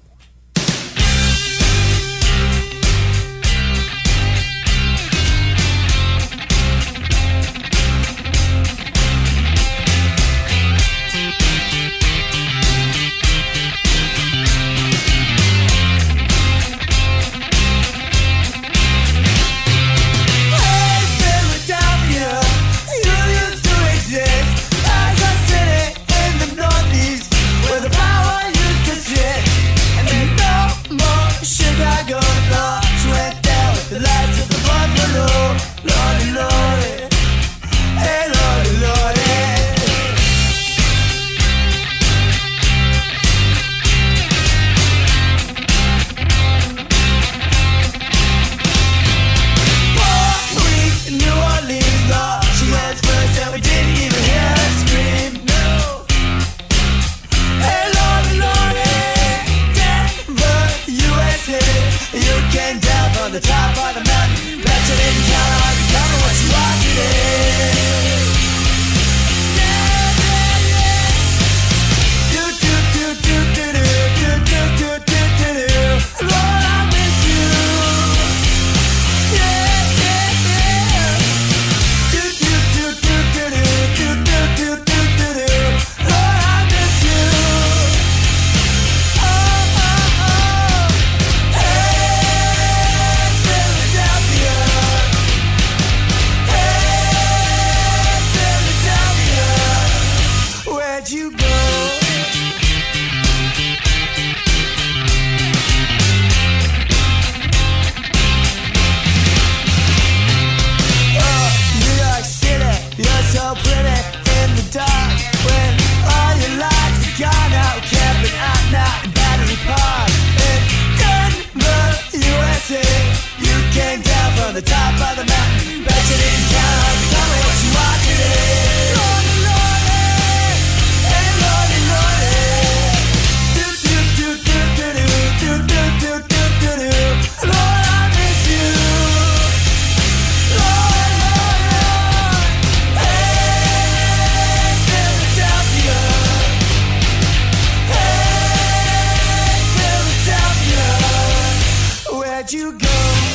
Philadelphia, you used to exist as a city in the Northeast where the power used to sit. the top of the mountain. Bet you didn't count on becoming what you are today. Do do do do do do do do do do do do. Lord, I miss you. Yeah yeah yeah. Do do do do do do do do do do do. Lord, I miss you. Oh oh oh. Hey, Philadelphia. Hey, Philadelphia. Where'd you go? New York City, you're so pretty in the dark. When all your lights are gone out, camping out now in Battery Park. In Denver, U S A, you came down from the top of the mountain. Bet you didn't count on becoming what you are today. Lordy, Lordy, hey, Lordy, Lordy. Do, do, do, do, do, do, do, do, do, do, do, do. Lord, I miss you. Lord, Lord, Lord. Hey, Philadelphia. Hey, Philadelphia. Where'd you go?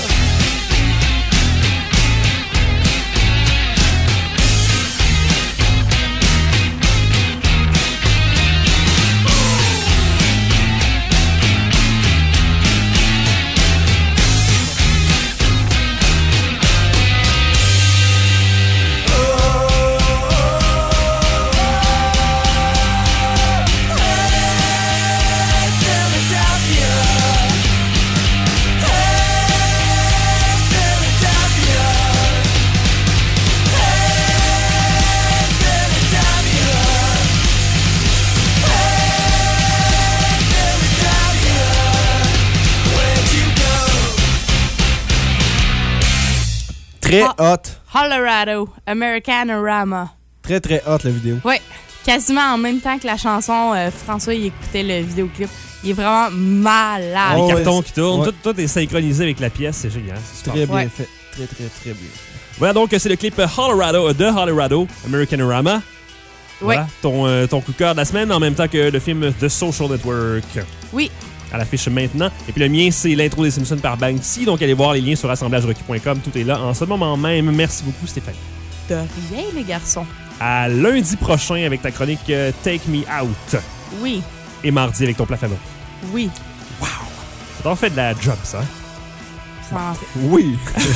Très Ah. hot. Colorado, Americanorama. Très, très hot, la vidéo. Oui, quasiment en même temps que la chanson, euh, François, il écoutait le vidéoclip. Il est vraiment malade. Les Oh, cartons ouais, qui tournent, ouais. tout, tout est synchronisé avec la pièce, c'est génial. C'est super. Très bien Ouais. fait. Très, très, très bien. Voilà donc, c'est le clip Colorado de Colorado, Americanorama. Voilà, ton, euh, ton coup de cœur de la semaine, en même temps que le film The Social Network. Oui. À l'affiche maintenant. Et puis le mien, c'est l'intro des Simpsons par Banksy. Donc allez voir les liens sur assemblage requis point com. Tout est là en ce moment même. Merci beaucoup, Stéphanie. De rien, les garçons. À lundi prochain avec ta chronique euh, Take Me Out. Oui, Et mardi avec ton plat favori. oui. Ça t'en fait de la job, ça. Ça en fait. Oui.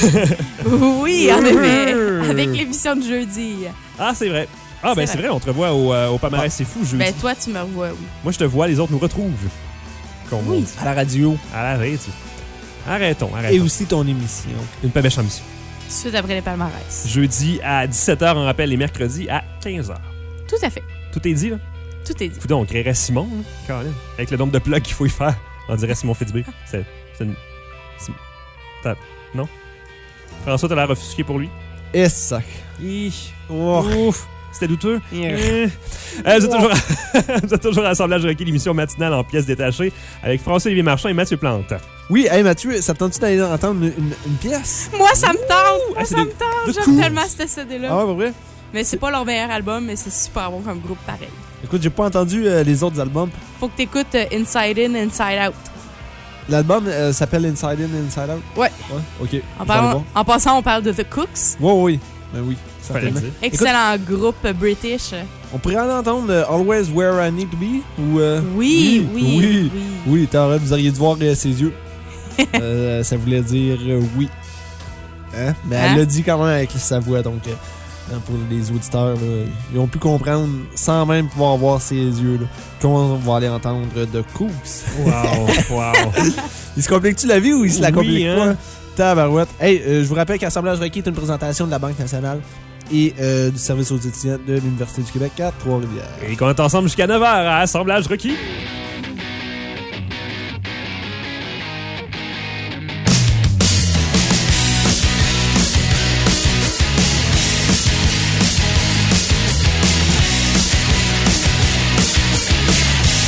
Oui, en effet. Avec l'émission de jeudi. Ah, c'est vrai. Ah, ben C'est c'est vrai. vrai, on te revoit au, euh, au Palmarès C'est Fou jeudi. Ben, toi, tu me revois, oui. Moi, je te vois, les autres nous retrouvent. Comme Oui. on dit. À la radio. À la radio. Arrêtons, arrêtons. Et aussi ton émission. Une pêche en mission. Tout de suite après les palmarès. Jeudi à dix-sept heures, on rappelle les mercredis à quinze heures. Tout à fait. Tout est dit, là? Tout est dit. Coudonc, on créerait Simon, là, Caroline. Avec le nombre de plugs qu'il faut y faire, on dirait Simon Fitzbé. C'est... c'est une... c'est- t'as- Non? François, t'as l'air offusqué pour lui? Et sac. Hi. Oh. Ouf! C'était douteux? Yeah. Euh, vous, êtes toujours à... vous êtes toujours à Assemblage requis, l'émission matinale en pièces détachées avec François-Olivier Marchand et Mathieu Plante. Oui, hey Mathieu, ça te tente-tu d'aller entendre une, une- une pièce? Moi, ça me tente! Moi, Ah, c'est ça de- me tente! de J'aime cool. tellement cette C D-là. Ah ouais, pas vrai? Mais c'est pas leur meilleur album, mais c'est super bon comme groupe pareil. Écoute, j'ai pas entendu euh, les autres albums. Faut que t'écoutes euh, Inside In, Inside Out. L'album euh, s'appelle Inside In, Inside Out? Ouais. Ouais, ok. En, Je vais aller parlant- voir. en passant, on parle de The Cooks. Ouais, oui. Ben oui, Fallait certainement. le dire. Excellent groupe euh, british. On pourrait en entendre euh, Always Where I Need to Be? Ou, euh, Oui, oui, oui. oui. Oui, t'aurais- vous auriez dû voir euh, ses yeux. Euh, ça voulait dire euh, oui. Hein? Mais elle Hein? l'a dit quand même avec sa voix, donc euh, hein, pour les auditeurs, là, ils ont pu comprendre sans même pouvoir voir ses yeux là, qu'on va aller entendre de Cooks. Wow, wow. Il se complique-tu la vie ou il se la Oui, complique hein? pas? Tabarouette. Hey, euh, je vous rappelle qu'Assemblage requis est une présentation de la Banque nationale et euh, du service aux étudiants de l'Université du Québec à Trois-Rivières. Et qu'on est ensemble jusqu'à neuf heures à Assemblage requis.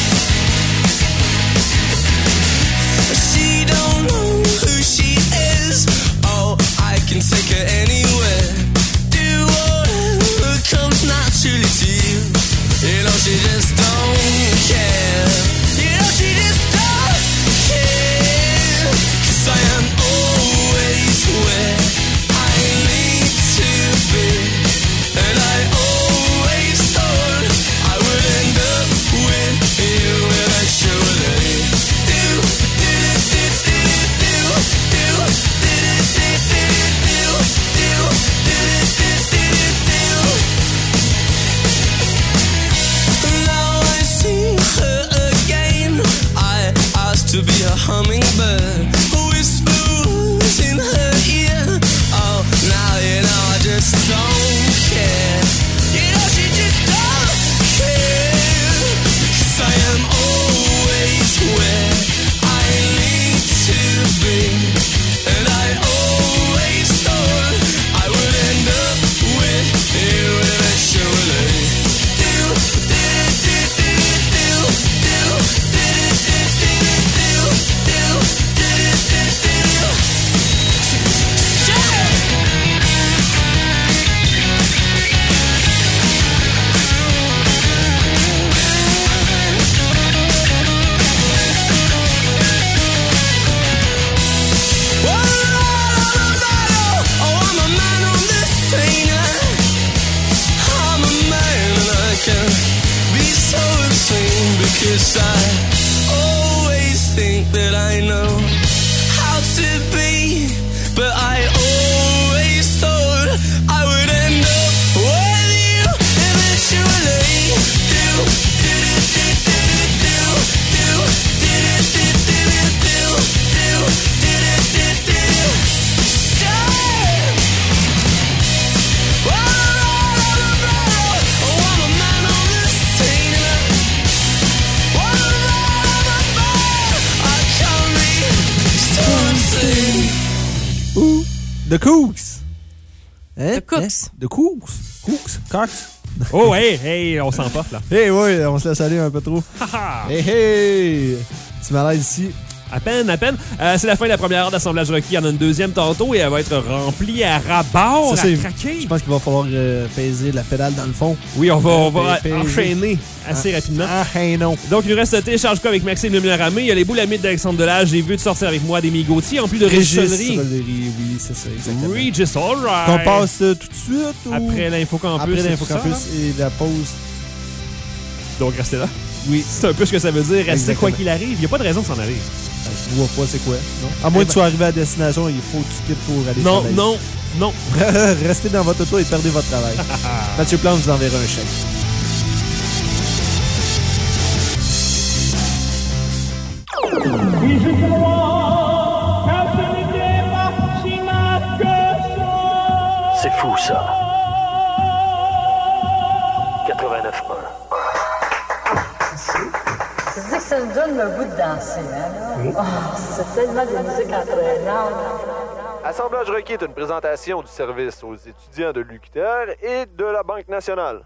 She don't know who she is. a hummingbird whispers in her ear. Oh, now you know I just don't care. You know she just don't care. 'Cause I am always where I need to be. And I always thought I would end up with you eventually. Do, do, do, do, do, do, do, do, do, do, do, do, do, do, do. Because I always think that I know how to be, but I always thought I would end up with you eventually. Do, do, do, do, do, do, do, do, do, do, do, do, do, do, do. Stay. Oh, I'm a man on the scene. Ouh, The Cooks. Hein? The Cooks. Hein? The Cooks. Cooks. Cooks. Oh, hey, hey, on s'emporte, là. Hey, ouais, on se laisse aller un peu trop. Hey, hey. Petit malaise ici. À peine, à peine. Euh, c'est la fin de la première heure d'assemblage requis. Il y en a une deuxième tantôt et elle va être remplie à ras-bord, Ça, à c'est- craquer. Je pense qu'il va falloir euh, peser la pédale dans le fond. Oui, on va, on va Pe- peser. enchaîner assez rapidement. Ah, hey, non. Donc, il nous reste télécharge quoi avec Maxime Lemire-Ramé. Il y a les boulamites d'Alexandre Delage. J'ai vu de sortir avec moi des Gauthier en plus de Régis Régis Solery, oui, c'est ça, exactement. Regis, all right. Qu'on passe euh, tout de suite ou... Après l'Info Campus. Après et l'Info tout ça, Campus là. et la pause. Donc, restez là. Oui. C'est un peu ce que ça veut dire. Restez Exactement. quoi qu'il arrive. Il n'y a pas de raison que ça en arrive. Je vois pas c'est quoi. Non? À moins Eh que ben- tu sois arrivé à destination, il faut que tu quittes pour aller Non, travailler. non, non. Restez dans votre auto et perdez votre travail. Mathieu Plante vous enverra un chèque. C'est fou, ça. quatre-vingt-neuf un. Je dis que ça me donne le goût de danser, hein, là. Oh, c'est tellement de musique entraînante. Assemblage requis est une présentation du service aux étudiants de l'U Q T R et de la Banque nationale.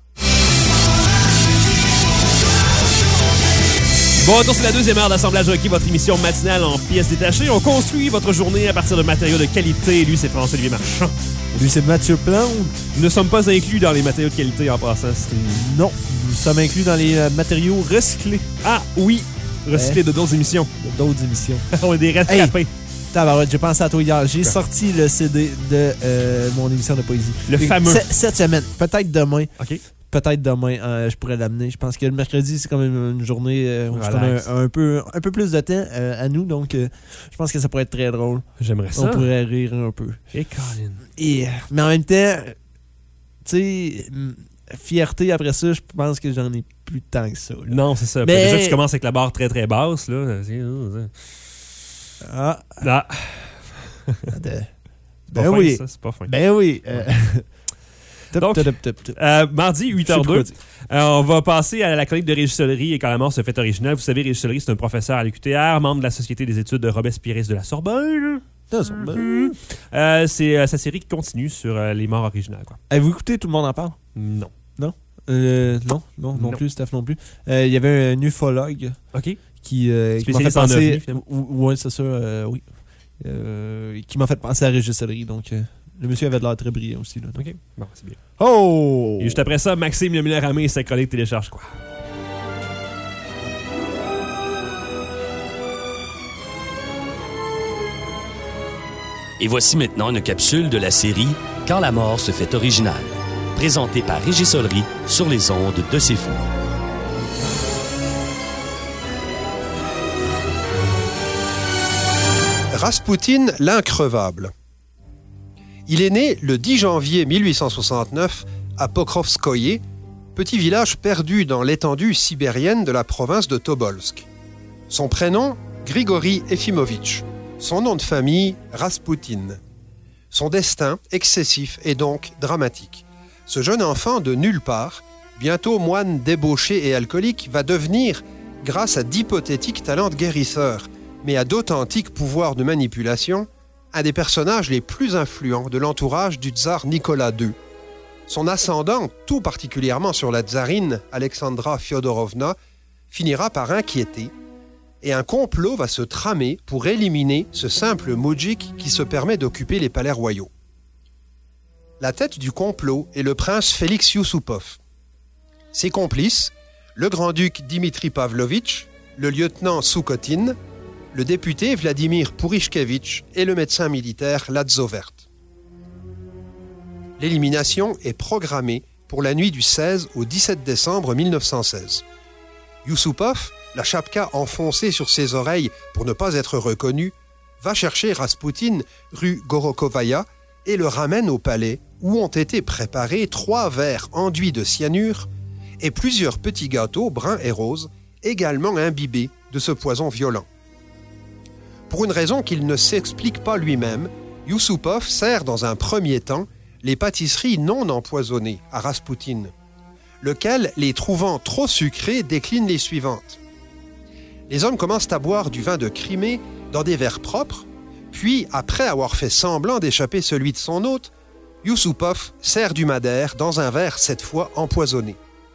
Bon retour, c'est la deuxième heure d'assemblage requis, votre émission matinale en pièces détachées. On construit votre journée à partir de matériaux de qualité. Lui, c'est François-Olivier Marchand. Lui, c'est Mathieu Plante. Nous ne sommes pas inclus dans les matériaux de qualité en passant. C'est une- Non, nous sommes inclus dans les euh, matériaux recyclés Ah oui, recyclé de d'autres émissions. de d'autres émissions. On est des restes Hey. capés. Tabarouette, j'ai pensé à toi hier. J'ai sorti le C D de euh, mon émission de poésie. Le Et fameux. ce- Cette semaine, peut-être demain. OK. Peut-être demain, euh, je pourrais l'amener. Je pense que le mercredi, c'est quand même une journée euh, où on Relax. a un, un peu, un peu plus de temps euh, à nous. Donc, euh, je pense que ça pourrait être très drôle. J'aimerais ça. On pourrait rire un peu. Et Colin. Et, euh, mais en même temps, tu sais, hum, fierté après ça, je pense que j'en ai plus tant que ça. là. Non, c'est ça. Mais- Puis déjà, tu commences avec la barre très très basse. Là. C'est- Ah, Ah, de- c'est pas ben fin, oui. ça, c'est pas fin. Ben oui. euh, top, Donc, top, top, top, top. Euh, mardi, huit Je sais heures pas deux, quoi dire. euh, on va passer à la chronique de Régis Solery et carrément ce fait original. Vous savez, Régis Solery, c'est un professeur à l'U Q T R, membre de la Société des études de Robespierre de la Sorbonne. Ça, ça, ben, Euh, c'est euh, sa série qui continue sur euh, les morts originales. Quoi. Avez-vous écouté Tout le monde en parle? Non. Euh, non, non, non, Non. plus, Steph non plus. Euh, Il y avait un ufologue OK. qui, euh, qui m'a fait Spécialiste en penser. ovnis, finalement. Oui, c'est ça, euh, oui. Euh, qui m'a fait penser à Régis Solery. Donc, euh, le monsieur avait de l'air très brillant aussi. Là, donc. OK. Bon, c'est bien. Oh! Et juste après ça, Maxime Lemire-Ramé et sa chronique télécharge quoi? Et voici maintenant une capsule de la série Quand la mort se fait originale, présentée par Régis Solery sur les ondes de C'est Fou. Rasputin l'increvable. Il est né le dix janvier mille huit cent soixante-neuf à Pokrovskoye, petit village perdu dans l'étendue sibérienne de la province de Tobolsk. Son prénom, Grigori Efimovitch. Son nom de famille, Rasputin. Son destin, excessif et donc dramatique. Ce jeune enfant de nulle part, bientôt moine débauché et alcoolique, va devenir, grâce à d'hypothétiques talents de guérisseur, mais à d'authentiques pouvoirs de manipulation, un des personnages les plus influents de l'entourage du tsar Nicolas deux. Son ascendant, tout particulièrement sur la tsarine Alexandra Fyodorovna, finira par inquiéter, et un complot va se tramer pour éliminer ce simple moudjik qui se permet d'occuper les palais royaux. La tête du complot est le prince Félix Yusupov. Ses complices, le grand-duc Dimitri Pavlovitch, le lieutenant Soukhotine, le député Vladimir Pourishkevitch et le médecin militaire Ladzovert. L'élimination est programmée pour la nuit du seize au dix-sept décembre mille neuf cent seize. Yusupov, la chapka enfoncée sur ses oreilles pour ne pas être reconnu, va chercher Rasputin rue Gorokovaya et le ramène au palais où ont été préparés trois verres enduits de cyanure et plusieurs petits gâteaux bruns et roses également imbibés de ce poison violent. Pour une raison qu'il ne s'explique pas lui-même, Yusupov sert dans un premier temps les pâtisseries non empoisonnées à Rasputin, lequel, les trouvant trop sucrées, décline les suivantes. Les hommes commencent à boire du vin de Crimée dans des verres propres, puis, après avoir fait semblant d'échapper celui de son hôte, Yusupov sert du madère dans un verre cette fois empoisonné.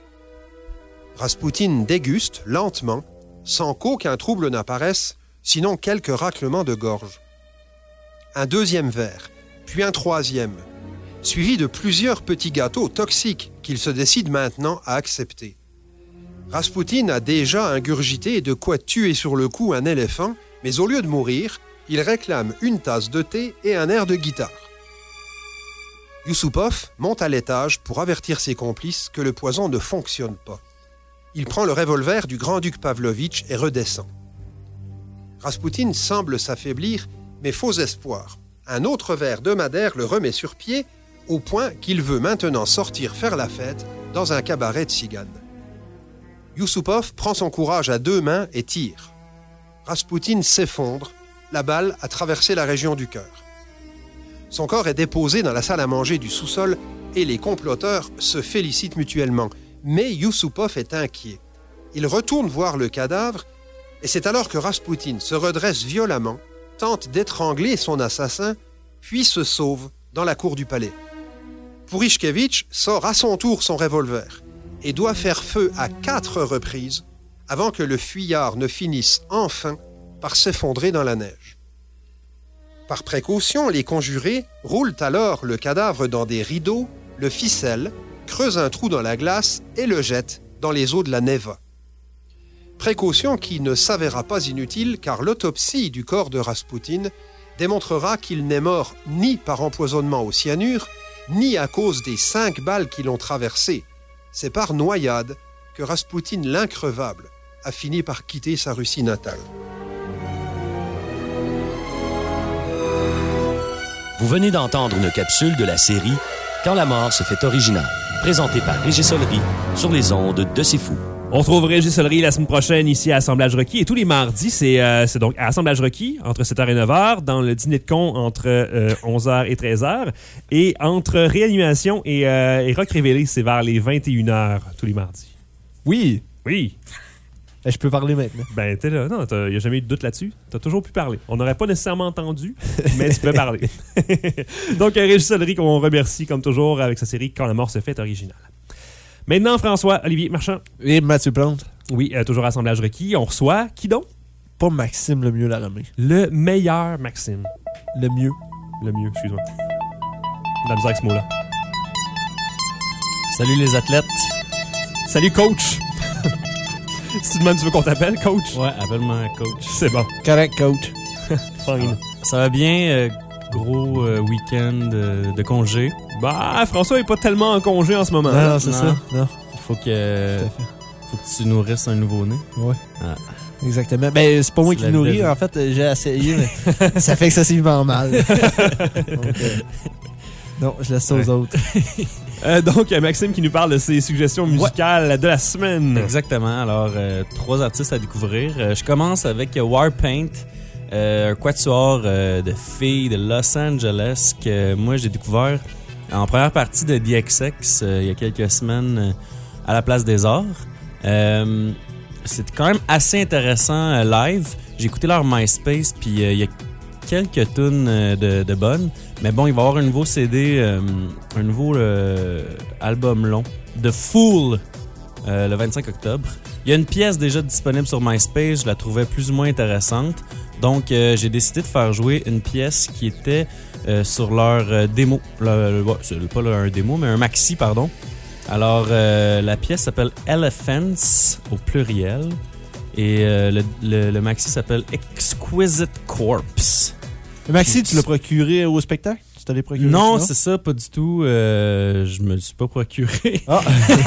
Rasputin déguste lentement, sans qu'aucun trouble n'apparaisse, sinon quelques raclements de gorge. Un deuxième verre, puis un troisième, suivi de plusieurs petits gâteaux toxiques qu'il se décide maintenant à accepter. Rasputin a déjà ingurgité de quoi tuer sur le coup un éléphant, mais au lieu de mourir, il réclame une tasse de thé et un air de guitare. Yusupov monte à l'étage pour avertir ses complices que le poison ne fonctionne pas. Il prend le revolver du grand-duc Pavlovitch et redescend. Rasputin semble s'affaiblir, mais faux espoir. Un autre verre de madère le remet sur pied, au point qu'il veut maintenant sortir faire la fête dans un cabaret de tziganes. Yusupov prend son courage à deux mains et tire. Rasputin s'effondre, la balle a traversé la région du cœur. Son corps est déposé dans la salle à manger du sous-sol et les comploteurs se félicitent mutuellement. Mais Yusupov est inquiet. Il retourne voir le cadavre et c'est alors que Rasputin se redresse violemment, tente d'étrangler son assassin, puis se sauve dans la cour du palais. Pourishkevitch sort à son tour son revolver et doit faire feu à quatre reprises avant que le fuyard ne finisse enfin par s'effondrer dans la neige. Par précaution, les conjurés roulent alors le cadavre dans des rideaux, le ficellent, creusent un trou dans la glace et le jettent dans les eaux de la Neva. Précaution qui ne s'avéra pas inutile car l'autopsie du corps de Rasputin démontrera qu'il n'est mort ni par empoisonnement au cyanure, ni à cause des cinq balles qui l'ont traversé. C'est par noyade que Rasputin l'increvable a fini par quitter sa Russie natale. Vous venez d'entendre une capsule de la série Quand la mort se fait originale, présentée par Régis Solery sur les ondes de C'est Fou. On retrouve Régis Solery la semaine prochaine ici à Assemblage Requis. Et tous les mardis, c'est, euh, c'est donc à Assemblage Requis, entre sept heures et neuf heures, dans le dîner de con entre euh, onze heures et treize heures. Et entre Réanimation et, euh, et Rock Révélé, c'est vers les vingt et une heures tous les mardis. Oui. Oui. Ben, je peux parler maintenant. Ben, t'es là. Non, il n'y a jamais eu de doute là-dessus. T'as toujours pu parler. On n'aurait pas nécessairement entendu, mais tu peux parler. Donc, Régis Solery, qu'on remercie comme toujours avec sa série Quand la mort se fait originale. Maintenant, François, Olivier Marchand. Et Mathieu Plante. Oui, euh, toujours Assemblage Requis. On reçoit qui donc? Pas Maxime le mieux Laramé. Le meilleur Maxime. Le mieux. Le mieux, excuse-moi. De la misère avec ce mot-là. Salut les athlètes. Salut coach. Si tu demandes, tu veux qu'on t'appelle, coach? Ouais, appelle-moi coach. C'est bon. Correct, coach. Fine. Ça va bien, euh, gros euh, week-end euh, de congé. Bah, François est pas tellement en congé en ce moment. Non, non c'est non. ça. Non. Il faut que, faut que tu nourrisses un nouveau-né. Ouais. Ah. Exactement. Ben, c'est pas moi qui le nourris. En fait, j'ai essayé, mais ça fait excessivement mal. Donc, euh, non, je laisse ça aux ouais. autres. Euh, donc, Maxime qui nous parle de ses suggestions musicales ouais. de la semaine. Exactement. Alors, euh, trois artistes à découvrir. Euh, je commence avec Warpaint, euh, un quatuor euh, de filles de Los Angeles que moi, j'ai découvert en première partie de D X X euh, il y a quelques semaines euh, à la Place des Arts. Euh, c'est quand même assez intéressant euh, live. J'ai écouté leur MySpace, puis euh, il y a quelques tunes euh, de, de bonnes. Mais bon, il va y avoir un nouveau C D, euh, un nouveau euh, album long, The Fool, euh, le vingt-cinq octobre. Il y a une pièce déjà disponible sur MySpace, je la trouvais plus ou moins intéressante. Donc, euh, j'ai décidé de faire jouer une pièce qui était euh, sur leur euh, démo. Le, le, c'est pas là, un démo, mais un maxi, pardon. Alors, euh, la pièce s'appelle Elephants, au pluriel. Et euh, le, le, le maxi s'appelle Exquisite Corpse. Le maxi, tu l'as procuré au spectacle? Tu t'allais procurer? Non, c'est ça, pas du tout. Euh, je me le suis pas procuré. Ah!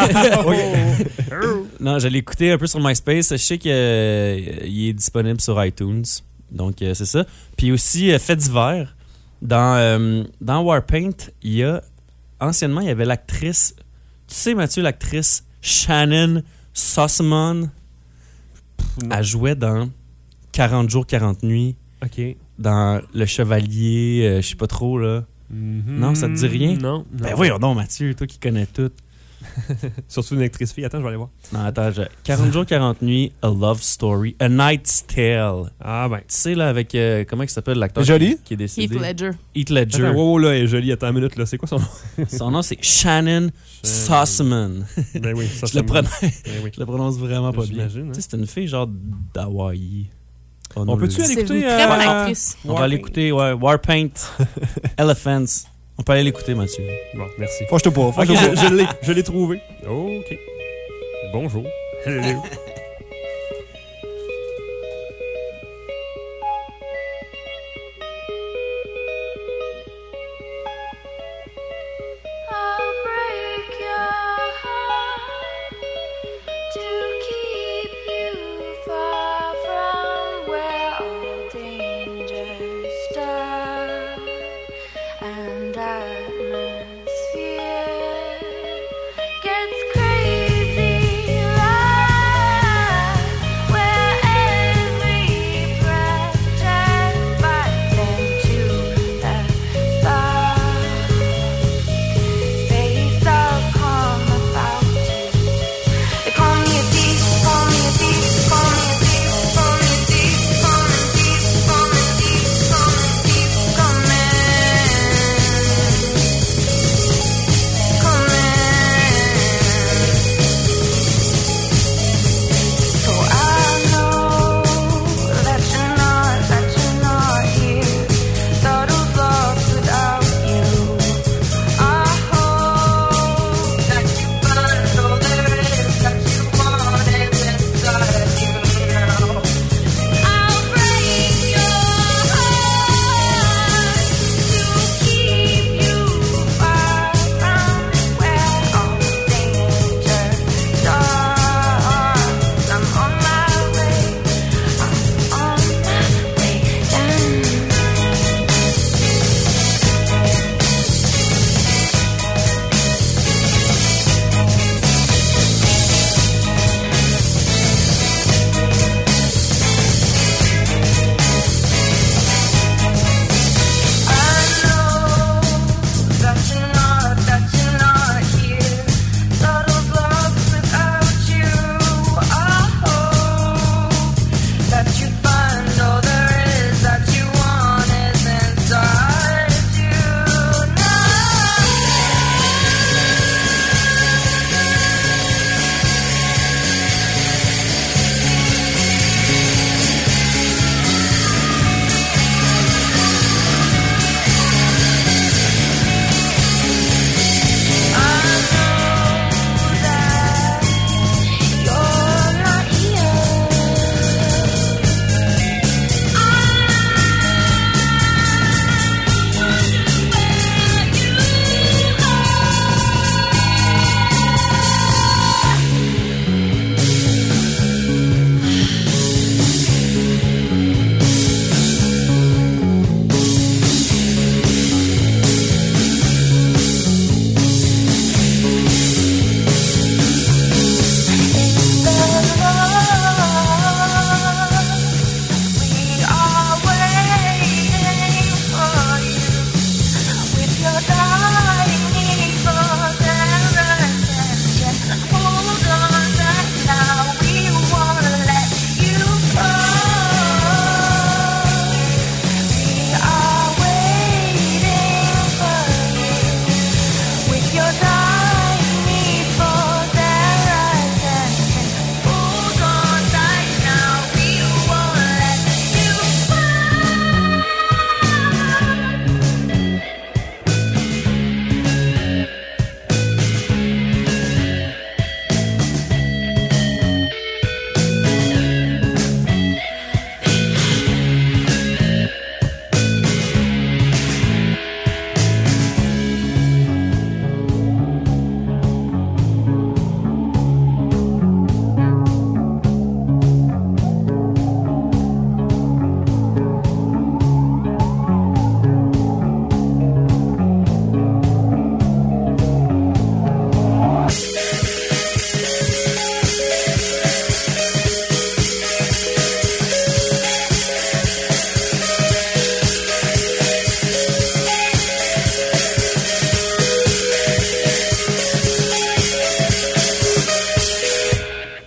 Non, je l'ai écouté un peu sur MySpace. Je sais qu'il euh, est disponible sur iTunes. Donc, euh, c'est ça. Puis aussi, euh, fait divers. Dans, euh, dans Warpaint, il y a... Anciennement, il y avait l'actrice... Tu sais, Mathieu, l'actrice Shannon Sossamon. Elle jouait dans quarante jours, quarante nuits. OK. Dans Le Chevalier, euh, je sais pas trop, là. Mm-hmm. Non, ça te dit rien? Non. non. Ben voyons donc, Mathieu, toi qui connais tout. Surtout une actrice fille. Attends, je vais aller voir. Non, attends. Je... quarante jours, quarante nuits, A Love Story, A Knight's Tale. Ah ben. Tu sais, là, avec... Euh, comment il s'appelle, l'acteur Jolie? Qui, qui est décédé? Heath Ledger. Heath Ledger. Attends, wow, là, elle est jolie. Attends une minute, là. C'est quoi son nom? Son nom, c'est Shannon Sossamon. Ben oui, ça je, le prononce... ben oui. je le prononce vraiment pas bien. Hein? Tu sais, c'est une fille genre d'Hawaï. Oh, on peut-tu aller écouter? C'est une très bonne actrice. On va aller écouter, ouais, Warpaint, Elephants. On peut aller l'écouter, Mathieu. Bon, merci. Fâche-toi pas. Fâche-toi okay, pas. Je, je l'ai, je l'ai trouvé. OK. Bonjour. Hello. Gets crazy like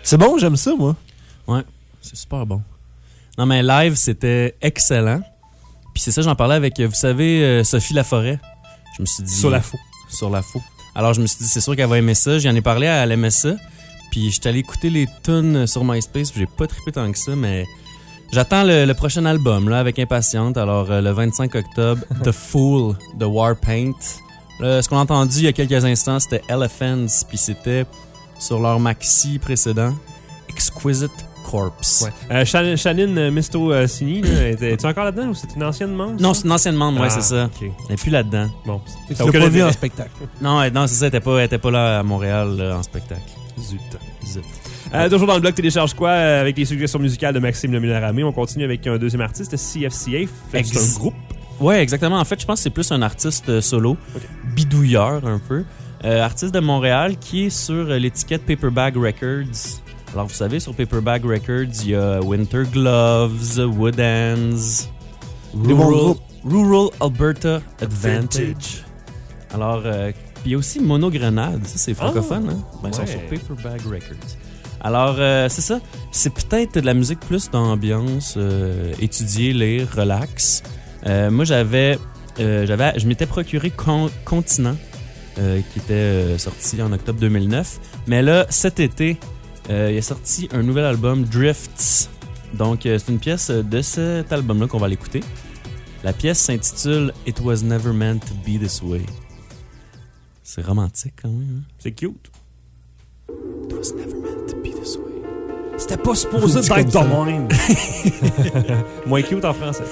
C'est bon, j'aime ça, moi. Ouais, c'est super bon. Non, mais live, c'était excellent. Puis c'est ça, j'en parlais avec, vous savez, euh, Sophie Laforêt. Je me suis dit... Sur la faux. Sur la faux. Alors, je me suis dit, c'est sûr qu'elle va aimer ça. J'en ai parlé, elle aimait ça. Puis j'étais allé écouter les tunes sur MySpace, puis j'ai pas trippé tant que ça, mais j'attends le, le prochain album, là, avec impatience. Alors, euh, le vingt-cinq octobre, The Fool de Warpaint. Là, ce qu'on a entendu il y a quelques instants, c'était Elephants, puis c'était sur leur maxi précédent, Exquisite Corpse. Ouais. Euh, Shan- Shannon Mistosini, es-tu encore là-dedans ou c'est une ancienne membre? Non, c'est une ancienne membre, ouais, ah, c'est ça. Okay. Elle n'est plus là-dedans. Bon, tu l'as pas vu en spectacle. Non, non, c'est ça, elle était pas, elle était pas là à Montréal là, en spectacle. Zut. Zut. Euh, toujours dans le blog Télécharge quoi euh, avec les suggestions musicales de Maxime Lemularamé. On continue avec un deuxième artiste, C F C A. Ex- C'est un groupe. Ouais, exactement. En fait, je pense que c'est plus un artiste euh, solo, okay. bidouilleur un peu. Euh, artiste de Montréal qui est sur euh, l'étiquette Paperbag Records. Alors, vous savez, sur Paperbag Records, il y a Winter Gloves, Wood Hands, Rural, Rural Alberta Advantage. Alors, euh, il y a aussi Mono Grenade. Ça, c'est francophone, oh, hein? Ben, ils ouais. sont sur Paperbag Records. Alors, euh, c'est ça. C'est peut-être de la musique plus d'ambiance, euh, étudier, lire, relax. Euh, moi, j'avais, euh, j'avais, je m'étais procuré Con- Continent, euh, qui était euh, sorti en octobre deux mille neuf. Mais là, cet été, euh, il est sorti un nouvel album, Drifts. Donc, euh, c'est une pièce de cet album-là qu'on va l'écouter. La pièce s'intitule It Was Never Meant to Be This Way. C'est romantique quand même. Hein? C'est cute. It was never meant to be this way. C'était pas supposé d'être de même. Moins cute en français.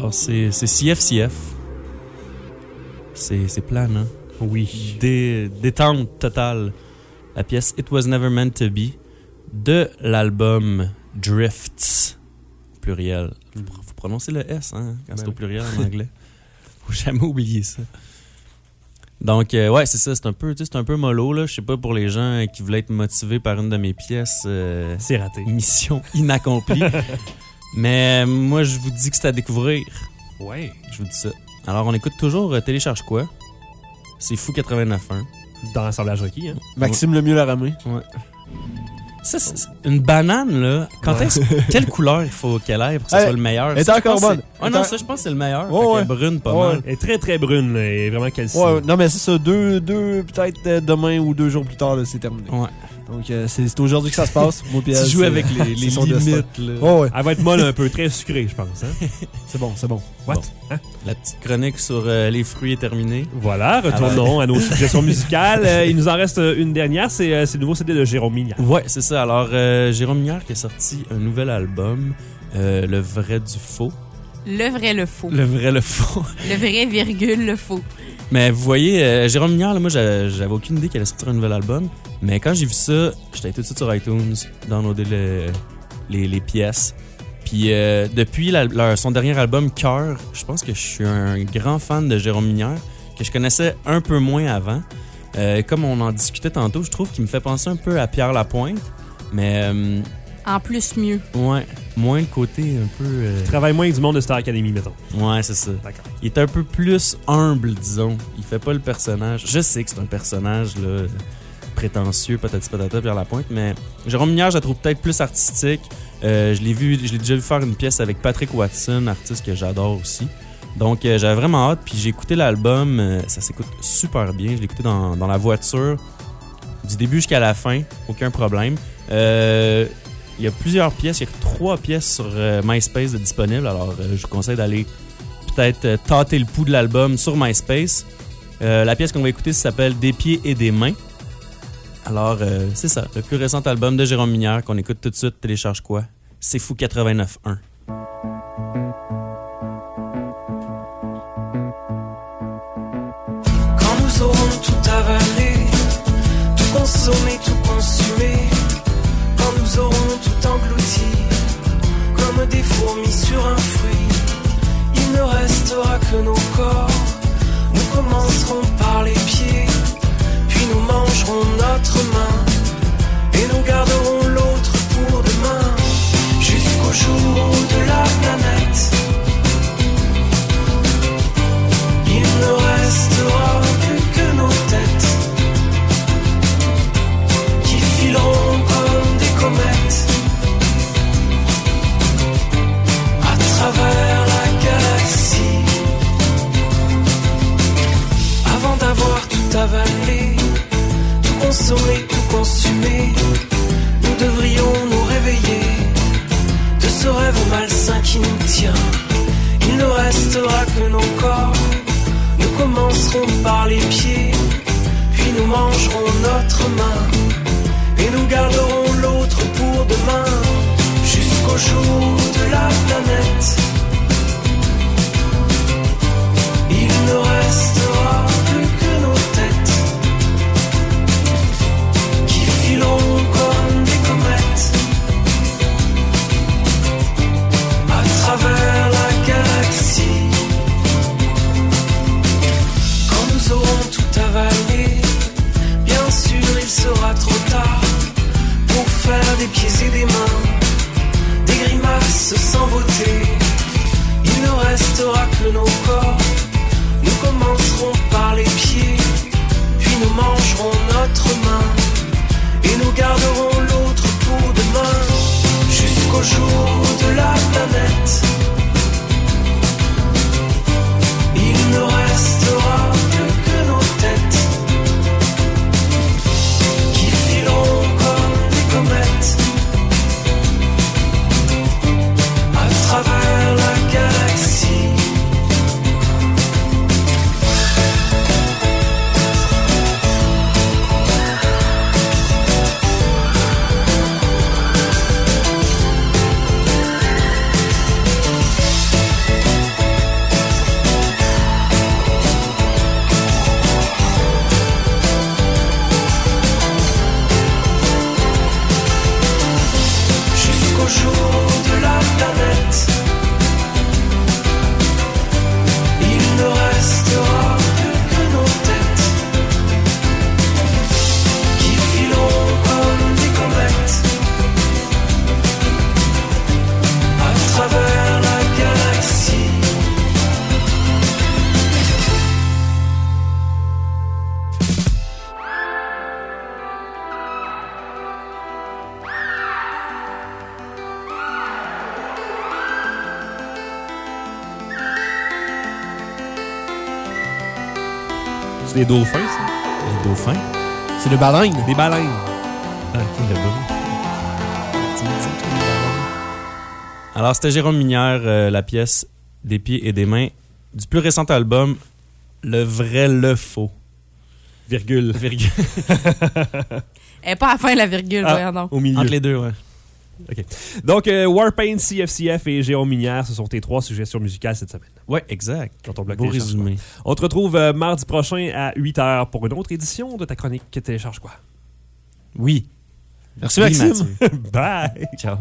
Alors, c'est, c'est C F C F. C'est, c'est planant. Oui. Dé, détente totale. La pièce It Was Never Meant to Be de l'album Drifts. Pluriel. Faut, faut prononcer le S, hein, quand ben c'est au pluriel en anglais. Faut jamais oublier ça. Donc, euh, ouais, c'est ça. C'est un peu, c'est un peu mollo, là. Je sais pas, pour les gens qui voulaient être motivés par une de mes pièces. Euh, c'est raté. Mission inaccomplie. Mais moi, je vous dis que c'est à découvrir. Ouais. Je vous dis ça. Alors, on écoute toujours euh, Télécharge quoi? C'est Fou quatre-vingt-neuf point un. Dans l'assemblage requis, hein? Maxime ouais. Lemieux l'a ramé. Ouais. Ça, c'est, c'est une banane, là. Quand ouais. est-ce, quelle couleur il faut qu'elle ait pour que ce hey, soit le meilleur? Elle est encore bonne. Ah non, ça, je pense que c'est le meilleur. Oh, ouais. Elle est brune, pas oh, mal. Elle est très, très brune, là. Elle est vraiment calcinée. Ouais, non, mais c'est ça. Deux, deux peut-être demain ou deux jours plus tard, là, c'est terminé. Ouais. Donc, euh, c'est, c'est aujourd'hui que ça se passe. Moi, tu joues avec les, les limites, là. Oh, ouais. Elle va être molle un peu, très sucrée, je pense. Hein? C'est bon, c'est bon. What? Bon. Hein? La petite chronique sur euh, les fruits est terminée. Voilà, retournons Alors... à nos suggestions musicales. Euh, il nous en reste une dernière, c'est, euh, c'est le nouveau C D de Jérôme Minière. Ouais, c'est ça. Alors, euh, Jérôme Minière qui a sorti un nouvel album, euh, Le vrai du faux. Le vrai, le faux. Le vrai, le faux. Le vrai, virgule, le faux. Mais vous voyez, euh, Jérôme Minière, là, moi, j'avais, j'avais aucune idée qu'il allait sortir un nouvel album. Mais quand j'ai vu ça, j'étais tout de suite sur iTunes, downloader le, les, les pièces. Puis euh, depuis la, leur, son dernier album, Cœur, je pense que je suis un grand fan de Jérôme Minière, que je connaissais un peu moins avant. Euh, comme on en discutait tantôt, je trouve qu'il me fait penser un peu à Pierre Lapointe. Mais... Euh, en plus, mieux. Ouais, moins le côté un peu... Euh... Il travaille moins avec du monde de Star Academy, mettons. Ouais, c'est ça. D'accord. Il est un peu plus humble, disons. Il fait pas le personnage. Je sais que c'est un personnage, là, prétentieux, patati patata, Pierre Lapointe, mais Jérôme Minière, je la trouve peut-être plus artistique. Euh, je l'ai vu, je l'ai déjà vu faire une pièce avec Patrick Watson, artiste que j'adore aussi. Donc, euh, j'avais vraiment hâte, puis j'ai écouté l'album. Euh, ça s'écoute super bien. Je l'ai écouté dans, dans la voiture, du début jusqu'à la fin, aucun problème. Euh... Il y a plusieurs pièces, il y a trois pièces sur euh, MySpace de disponibles, alors euh, je vous conseille d'aller peut-être euh, tâter le pouls de l'album sur MySpace. Euh, la pièce qu'on va écouter s'appelle Des pieds et des mains. Alors euh, c'est ça, le plus récent album de Jérôme Minière qu'on écoute tout de suite. Télécharge quoi? C'est Fou quatre-vingt-neuf point un. Quand nous aurons tout avalé, tout consommé, tout consumé, quand nous aurons tout englouti, comme des fourmis sur un fruit, il ne restera que nos corps. Nous commencerons par les pieds, puis nous mangerons notre main, et nous garderons l'autre pour demain, jusqu'au jour de la planète. Il ne restera plus que nos têtes, qui fileront comme des comètes à travers la galaxie. Avant d'avoir tout avalé, tout consommé, tout consumé, nous devrions nous réveiller de ce rêve malsain qui nous tient. Il ne restera que nos corps. Nous commencerons par les pieds, puis nous mangerons notre main, et nous garderons l'autre pour demain, jusqu'au jour de la planète. Il ne restera plus que nos têtes, qui fileront comme des comètes à travers la galaxie. Quand nous aurons tout avalé, bien sûr il sera trop tard pour faire des pieds et des mains, des grimaces sans beauté. Il ne restera que nos corps. Nous commencerons par les pieds, puis nous mangerons notre main, et nous garderons l'autre pour demain, jusqu'au jour de la planète. Il ne restera plus que nos têtes, qui fileront comme des comètes à travers la galaxie. C'est des dauphins, ça? Les dauphins? C'est le baleine. Des baleines. Ah, ok, le bruit. Alors, c'était Jérôme Minière, euh, la pièce Des pieds et des mains du plus récent album, Le vrai, le faux. Virgule. Virgule. Elle n'est pas à la fin, la virgule, Ah, voyons donc. au milieu. Entre les deux, ouais. OK. Donc, euh, Warpaint, C F C F et Jérôme Minière, ce sont tes trois suggestions musicales cette semaine. Ouais, exact. Dans ton bloc Beau télécharge résumé. quoi. On te retrouve euh, mardi prochain à huit heures pour une autre édition de ta chronique Télécharge quoi. Oui. Merci, Oui, Maxime. Mathieu. Bye! Ciao.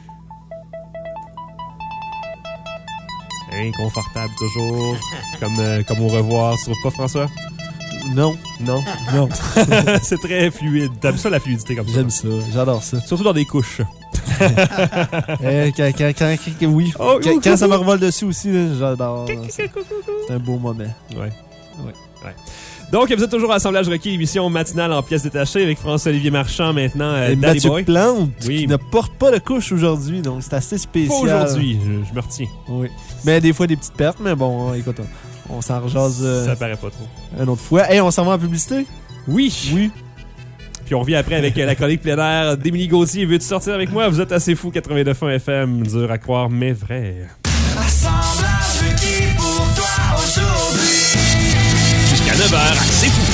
Inconfortable toujours. comme, euh, comme au revoir. Tu trouves pas, François? Non. Non? Non. C'est très fluide. T'aimes ça, la fluidité comme ça? J'aime ça. J'adore ça. Surtout dans des couches. Eh, quand, quand, quand, quand- oui. Oh, quand, oh, quand oh, ça me oh. revole dessus aussi, là, j'adore. C'est c'est un beau moment. Ouais. Ouais. Ouais. Donc, vous êtes toujours à Assemblage requis, émission matinale en pièces détachées avec François-Olivier Marchand maintenant. Euh, Et Daddy Mathieu Boy. Plante, Oui. qui ne porte pas de couche aujourd'hui, donc c'est assez Pas spécial. aujourd'hui, je, je me retiens. Oui. Mais des fois, des petites pertes, mais bon, hein, écoute, on, on s'en rejase euh, Ça paraît pas trop. une autre fois. Hey, on s'en va en publicité? Oui. Oui. Puis on revient après avec euh, la chronique plein air d'Émilie Gauthier. Veux-tu sortir avec moi? Vous êtes assez fou, quatre-vingt-neuf point un F M. Dur à croire, mais vrai. Assemblage requis pour toi aujourd'hui. Jusqu'à neuf heures, c'est fou.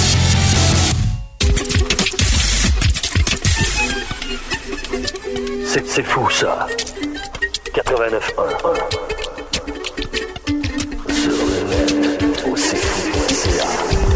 C'est, c'est fou, ça. quatre-vingt-neuf point un. Sur le net, au c'est fou point C A.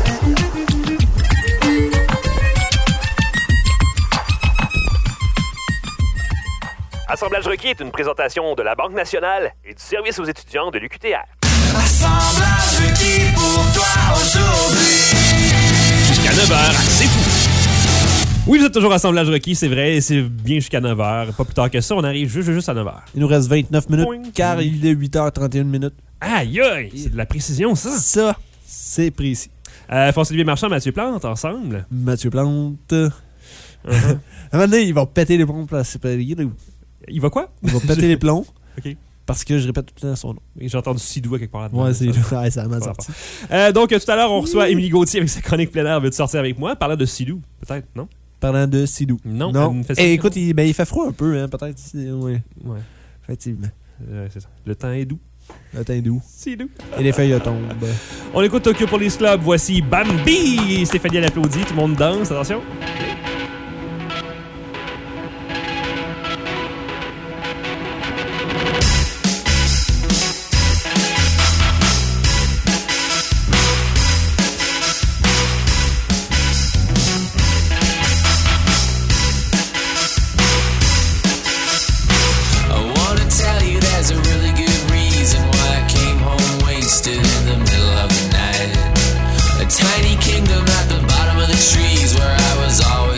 Assemblage requis est une présentation de la Banque nationale et du service aux étudiants de l'U Q T R. Assemblage requis pour toi aujourd'hui. Jusqu'à neuf heures, c'est fou. Oui, vous êtes toujours Assemblage requis, c'est vrai, et c'est bien jusqu'à neuf heures. Pas plus tard que ça, on arrive juste, juste à neuf heures. Il nous reste vingt-neuf minutes, Point. car il est huit heures trente et une minutes. Aïe, aïe, c'est de la précision, ça. Ça, c'est précis. Euh, François-Olivier Marchand, Mathieu Plante, ensemble. Mathieu Plante. Uh-huh. À un moment donné, il va péter les plombs. Là, c'est pas... Il Il va quoi? va péter les plombs. OK. Parce que je répète tout le temps son nom. Et j'ai entendu Sidou quelque part là-dedans. Ouais, c'est ça. ouais, ça m'a Pas sorti. Euh, donc, tout à l'heure, on reçoit Émilie Gauthier avec sa chronique plein air. Veux-tu sortir avec moi? Parlant de Sidou, peut-être, non? Parlant de Sidou. Non, non. elle me fait ça. Et écoute, il, ben, il fait froid un peu, hein, peut-être. c'est- Ouais. Ouais, Effectivement. euh, c'est ça. Le temps est doux. Le teint doux. Sidou. Et les feuilles tombent. On écoute Tokyo Police Club. Voici Bambi. Stéphanie, elle applaudit. Tout le monde danse. Attention. I wanna tell you there's a really good reason why I came home wasted in the middle of the night. A tiny kingdom at the bottom of the trees where I was always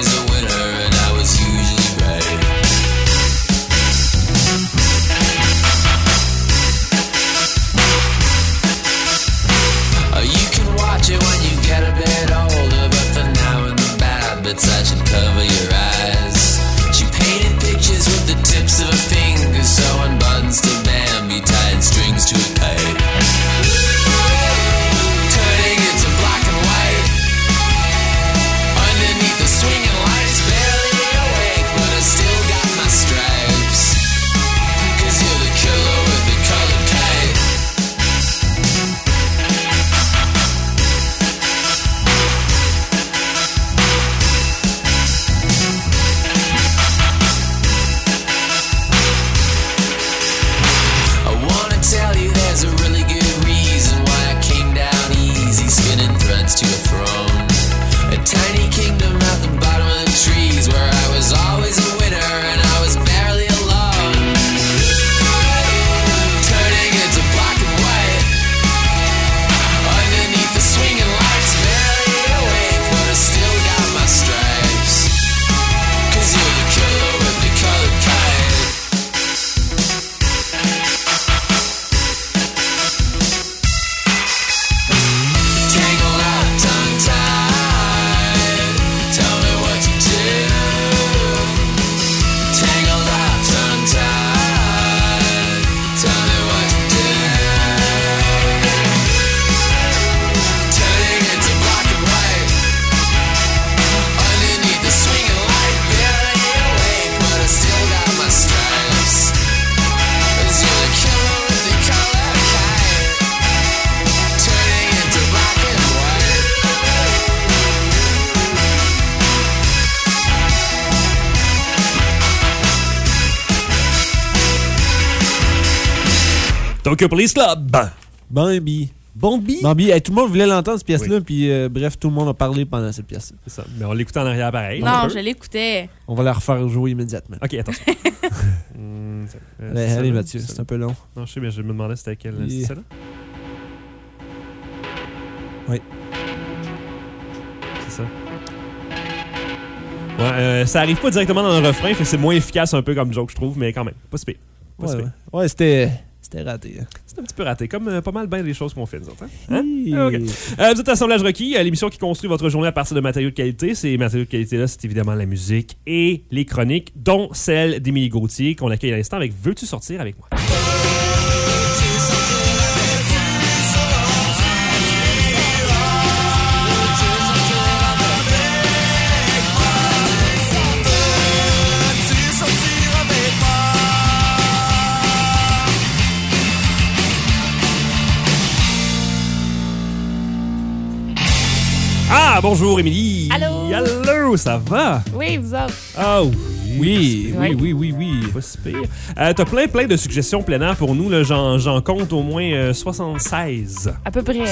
Tokyo Police Club. Bambi. Bambi? Bambi. Hey, tout le monde voulait l'entendre, cette pièce-là, oui. puis euh, bref, tout le monde a parlé pendant cette pièce. C'est ça. Mais on l'écoutait en arrière pareil. Non, je l'écoutais. On va la refaire jouer immédiatement. OK, attention. hum, euh, allez, allez Mathieu, c'est un peu long. Non, je sais, mais je me demandais c'était quelle. Yeah. C'est celle-là? Oui. C'est ça. Ouais, euh, ça arrive pas directement dans le refrain, fait que c'est moins efficace un peu comme joke, je trouve, mais quand même, pas si pire. Pas ouais, si pire. Ouais, ouais c'était... C'était raté. Hein. C'était un petit peu raté, comme euh, pas mal bien des choses qu'on fait, nous autres. Hein? Hein? Oui. Ah, okay. euh, vous êtes Assemblage Requis, euh, l'émission qui construit votre journée à partir de matériaux de qualité. Ces matériaux de qualité-là, c'est évidemment la musique et les chroniques, dont celle d'Émilie Gauthier, qu'on accueille à l'instant avec Veux-tu sortir avec moi? Ah, bonjour, Émilie. Allô. Allô, ça va? Oui, vous autres. Ah oui. Oui, oui, oui, oui, oui. Pas si pire. Euh, T'as plein, plein de suggestions plein air pour nous. J'en, j'en compte au moins euh, soixante-seize. À peu près.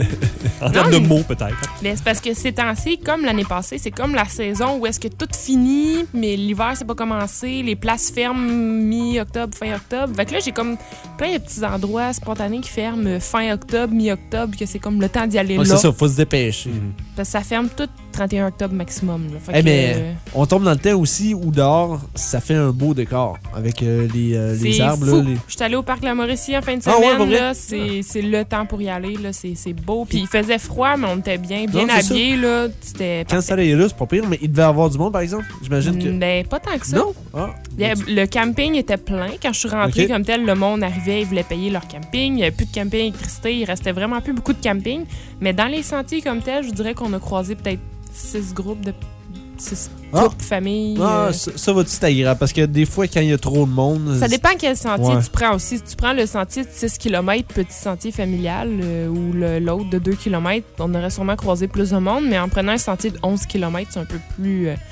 En termes de mots, peut-être. Mais c'est parce que ces temps-ci, comme l'année passée, c'est comme la saison où est-ce que tout finit, mais l'hiver, c'est pas commencé. Les places ferment mi-octobre, fin octobre. Fait que là, j'ai comme plein de petits endroits spontanés qui ferment fin octobre, mi-octobre, que c'est comme le temps d'y aller ouais, là. C'est ça, faut se dépêcher. Mm-hmm. Parce que ça ferme tout trente et un octobre maximum. Là. Fait hey, que, mais euh... on tombe dans le temps aussi où dehors, ça fait un beau décor avec euh, les, euh, les arbres. Fou. Là, les... Je suis allée au parc La Mauricie en fin de Ah, semaine. ouais, là, c'est, c'est le temps pour y aller. Là, c'est, c'est beau. Puis il faisait froid, mais on était bien, bien non, habillés. Là, c'était quand ça allait là, c'est pas pire, mais il devait y avoir du monde, par exemple. J'imagine que. Ben, pas tant que ça. Non. Ah, a, le camping était plein. Quand je suis rentrée okay. comme tel, le monde arrivait, ils voulaient payer leur camping. Il n'y avait plus de camping électricité. Il restait vraiment plus beaucoup de camping. Mais dans les sentiers comme tel, je dirais qu'on a croisé peut-être six groupes de six ah. couples, familles. Ah, euh... ça, ça va-tu être agréable? Parce que des fois, quand il y a trop de monde... Ça dépend quel sentier ouais. tu prends aussi. Si tu prends le sentier de six kilomètres, petit sentier familial, euh, ou le, l'autre de deux kilomètres, on aurait sûrement croisé plus de monde. Mais en prenant un sentier de onze kilomètres, c'est un peu plus euh,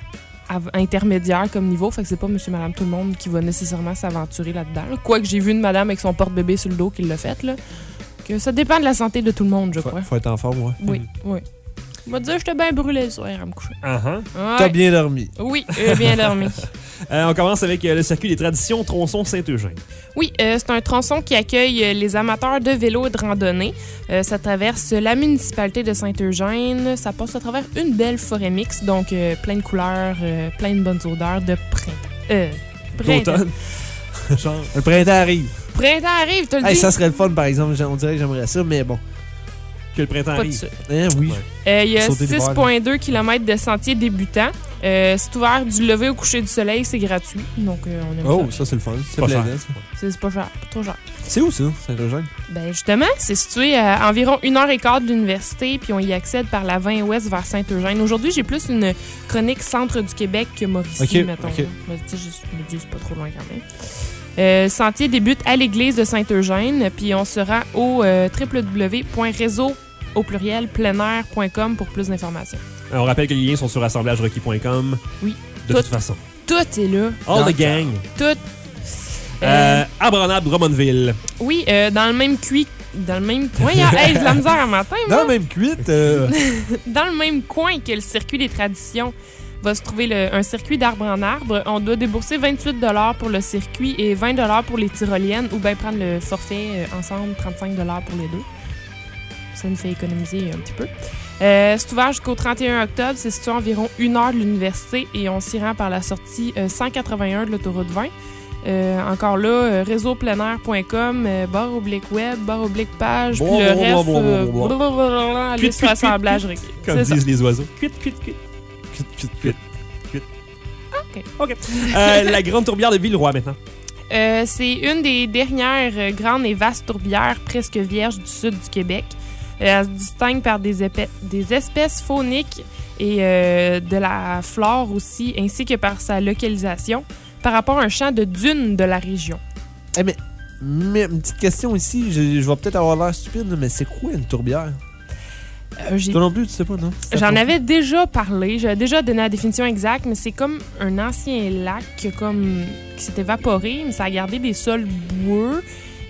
intermédiaire comme niveau. Fait que c'est pas monsieur, madame, tout le monde qui va nécessairement s'aventurer là-dedans. Là. Quoique j'ai vu une madame avec son porte-bébé sur le dos qui l'a fait. Là. Que ça dépend de la santé de tout le monde, je faut, crois. Faut être en forme, ouais. Oui, mm. oui. Je vais te dire, j'étais bien brûlé le soir à me coucher. Uh-huh. Ouais. T'as bien dormi. Oui, euh, bien dormi. euh, on commence avec euh, le circuit des traditions Tronçon Saint-Eugène. Oui, euh, c'est un tronçon qui accueille euh, les amateurs de vélo et de randonnée. Euh, ça traverse la municipalité de Saint-Eugène. Ça passe à travers une belle forêt mixte, donc euh, plein de couleurs, euh, plein de bonnes odeurs de printemps. Euh, D'automne. Genre, le printemps arrive. Printemps arrive, tu le hey, dis. Ça serait le fun, par exemple. On dirait que j'aimerais ça, mais bon. Que le printemps Pas arrive. Hein, oui. Il euh, y a six virgule deux kilomètres de sentiers débutants. Euh, c'est ouvert du lever au coucher du soleil, c'est gratuit. Donc, euh, on aime oh, ça. ça, c'est le fun. C'est pas plaisant, cher. ça. C'est, c'est pas cher, pas trop cher. C'est où, ça, Saint-Eugène? Ben, justement, c'est situé à environ une heure et quart de l'université, puis on y accède par la vingt ouest vers Saint-Eugène. Aujourd'hui, j'ai plus une chronique centre du Québec que Mauricie, okay, mettons. Okay. Ben, je me dis, c'est pas trop loin quand même. Euh, sentier débute à l'église de Saint-Eugène, puis on se rend au euh, w w w point réseau au pluriel pleinair point com pour plus d'informations. On rappelle que les liens sont sur assemblage requis point com. Oui. De tout, toute façon. Tout est là. All the gang. Tout. Euh, euh, Abrenable, Drummondville. Oui, euh, dans le même cuit. Dans le même coin. Hey, j'ai de la misère à matin, moi. Dans le même cuite. Euh... dans le même coin que le circuit des traditions va se trouver le, un circuit d'arbre en arbre. On doit débourser vingt-huit dollars pour le circuit et vingt dollars pour les tyroliennes ou bien prendre le forfait euh, ensemble, trente-cinq dollars pour les deux. Ça nous fait économiser un petit peu. Euh, c'est ouvert jusqu'au trente et un octobre. C'est situé à environ une heure de l'université et on s'y rend par la sortie euh, cent quatre-vingt-un de l'autoroute vingt. Euh, encore là, euh, réseau pleinair point com, euh, barre oblique web, barre oblique page, puis le reste, euh, allez sur assemblage requis. Comme disent ça. Les oiseaux. Cuite, cuite, cuite. Cuite, cuite, cuite. Cuite. OK. OK. Euh, la grande tourbière de Villeroy, maintenant. Euh, c'est une des dernières euh, grandes et vastes tourbières presque vierges du sud du Québec. Euh, elle se distingue par des, épais, des espèces fauniques et euh, de la flore aussi, ainsi que par sa localisation par rapport à un champ de dunes de la région. Eh mais, mais une petite question ici, je, je vais peut-être avoir l'air stupide, mais c'est quoi une tourbière? Euh, j'ai... Toi non plus, tu sais pas, non? J'en avais déjà parlé, j'avais déjà donné la définition exacte, mais c'est comme un ancien lac qui, a comme, qui s'est évaporé, mais ça a gardé des sols boueux.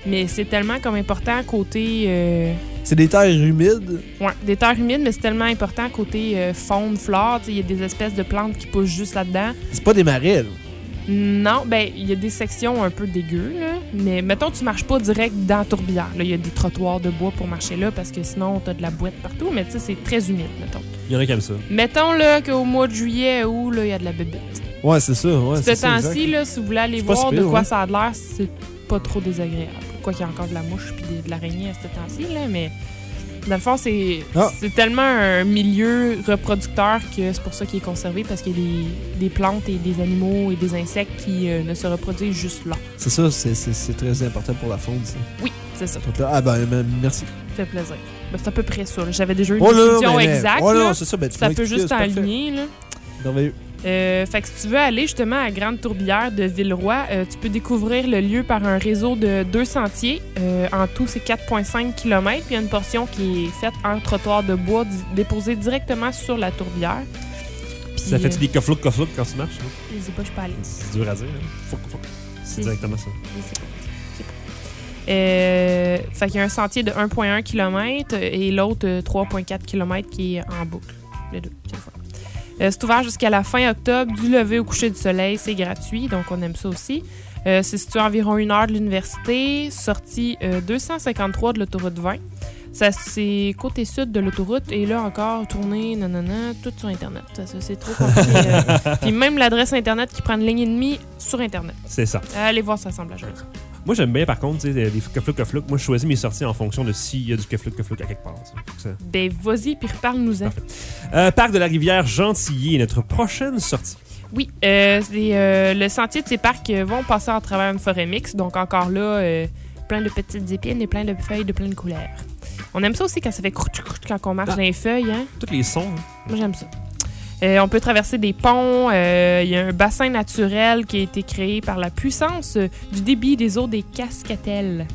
Mais c'est tellement comme important côté... Euh... C'est des terres humides? Ouais, des terres humides, mais c'est tellement important côté euh, faune, flore. Il y a des espèces de plantes qui poussent juste là-dedans. C'est pas des marais, là? Non, ben il y a des sections un peu dégueu, là. Mais mettons, tu marches pas direct dans la tourbière. Il y a des trottoirs de bois pour marcher là, parce que sinon, t'as de la boîte partout. Mais tu sais, c'est très humide, mettons. Il y en a comme ça. Mettons là qu'au mois de juillet, où il y a de la bébête. Ouais, c'est ça. Ouais, Ce temps-ci, là, si vous voulez aller voir si de pire, quoi ouais. ça a l'air, c'est pas trop désagréable. Quoi qu'il y a encore de la mouche puis de, de l'araignée à ce temps-ci, là, mais dans le fond, c'est Ah. c'est tellement un milieu reproducteur que c'est pour ça qu'il est conservé, parce qu'il y a des, des plantes et des animaux et des insectes qui euh, ne se reproduisent juste là. C'est ça, c'est, c'est, c'est très important pour la faune, ça. Oui, c'est ça. Donc là, ah ben, ben, merci. Ça fait plaisir. Ben, c'est à peu près ça. là. J'avais déjà eu une Oh là, décision mais- exacte. oh non, là. c'est ça, ben, tu ça m'as peut expliqué, juste c'est parfait. t'aligner, là. Merveilleux. Euh, fait que si tu veux aller justement à Grande Tourbière de Villeroy, euh, tu peux découvrir le lieu par un réseau de deux sentiers. Euh, en tout, c'est quatre virgule cinq kilomètres. Puis il y a une portion qui est faite en trottoir de bois di- déposé directement sur la tourbière. Puis, Ça fait-tu euh, des koflouk koflouk quand tu marches? Là? Je sais pas, je suis pas allée. C'est dur à dire. Hein? Fouk, fouk. C'est C'est- directement ça. Je sais pas. Je sais pas. Euh, fait qu'il y a un sentier de un virgule un kilomètre et l'autre euh, trois virgule quatre kilomètres qui est en boucle. Les deux, c'est le fun. Euh, c'est ouvert jusqu'à la fin octobre, du lever au coucher du soleil. C'est gratuit, donc on aime ça aussi. Euh, c'est situé à environ une heure de l'université, sortie euh, deux cent cinquante-trois de l'autoroute vingt. Ça, c'est côté sud de l'autoroute et là encore, tourner, nanana, tout sur Internet. Ça, ça, c'est trop compliqué. euh. Puis même l'adresse Internet qui prend une ligne et demie sur Internet. C'est ça. Allez voir ça assemblage. Moi, j'aime bien, par contre, tu sais, les koflouk koflouk. Moi, je choisis mes sorties en fonction de s'il y a du koflouk koflouk à quelque part. Ça. Faut que ça- Ben, vas-y, puis reparle-nous-en. Euh, Parc de la rivière Gentilly est notre prochaine sortie. Oui, euh, c'est, euh, le sentier de ces parcs euh, vont passer à travers une forêt mixte. Donc, encore là, euh, plein de petites épines et plein de feuilles de plein de couleurs. On aime ça aussi quand ça fait crouch crouch quand on marche Ah. dans les feuilles. Hein? Tous les sons. Hein? Moi, j'aime ça. Euh, on peut traverser des ponts. euh, Il y a un bassin naturel qui a été créé par la puissance euh, du débit des eaux des cascatelles.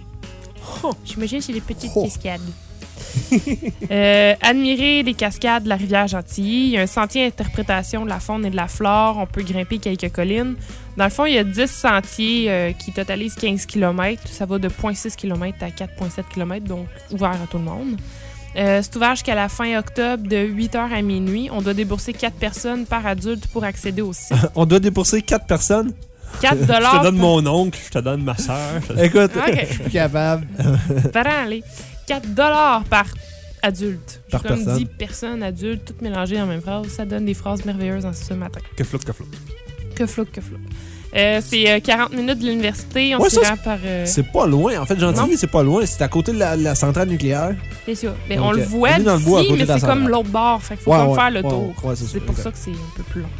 Oh, j'imagine que c'est des petites cascades. euh, admirer les cascades de la rivière Gentilly. Il y a un sentier d'interprétation de la faune et de la flore. On peut grimper quelques collines. Dans le fond, il y a dix sentiers euh, qui totalisent quinze kilomètres. Ça va de zéro virgule six kilomètres à quatre virgule sept kilomètres, donc ouvert à tout le monde. Euh, c'est ouvert jusqu'à la fin octobre de huit heures à minuit. On doit débourser quatre personnes par adulte pour accéder au site. On doit débourser quatre personnes? quatre Je dollars. te donne mon oncle, je te donne ma soeur. Écoute, Ok. je suis plus capable. Parents, allez. quatre dollars par adulte. J'ai Par comme personne. dit personne, adulte, toutes mélangées dans la même phrase. Ça donne des phrases merveilleuses en ce matin. Koflouk koflouk. Que flouk, que flouk. Euh, c'est euh, quarante minutes de l'université. On Ouais, s'y ça, rend par... euh, C'est pas loin. En fait, Gentilly, Non. c'est pas loin. C'est à côté de la, la centrale nucléaire. C'est ça. Mais Donc, on le euh, voit on est dans le bois à d'ici, côté mais de la c'est comme centrale. l'autre bord. Fait qu'il faut Ouais, comme ouais, faire le ouais, tour. ouais, c'est ça, pour exact. ça que c'est un peu plus long.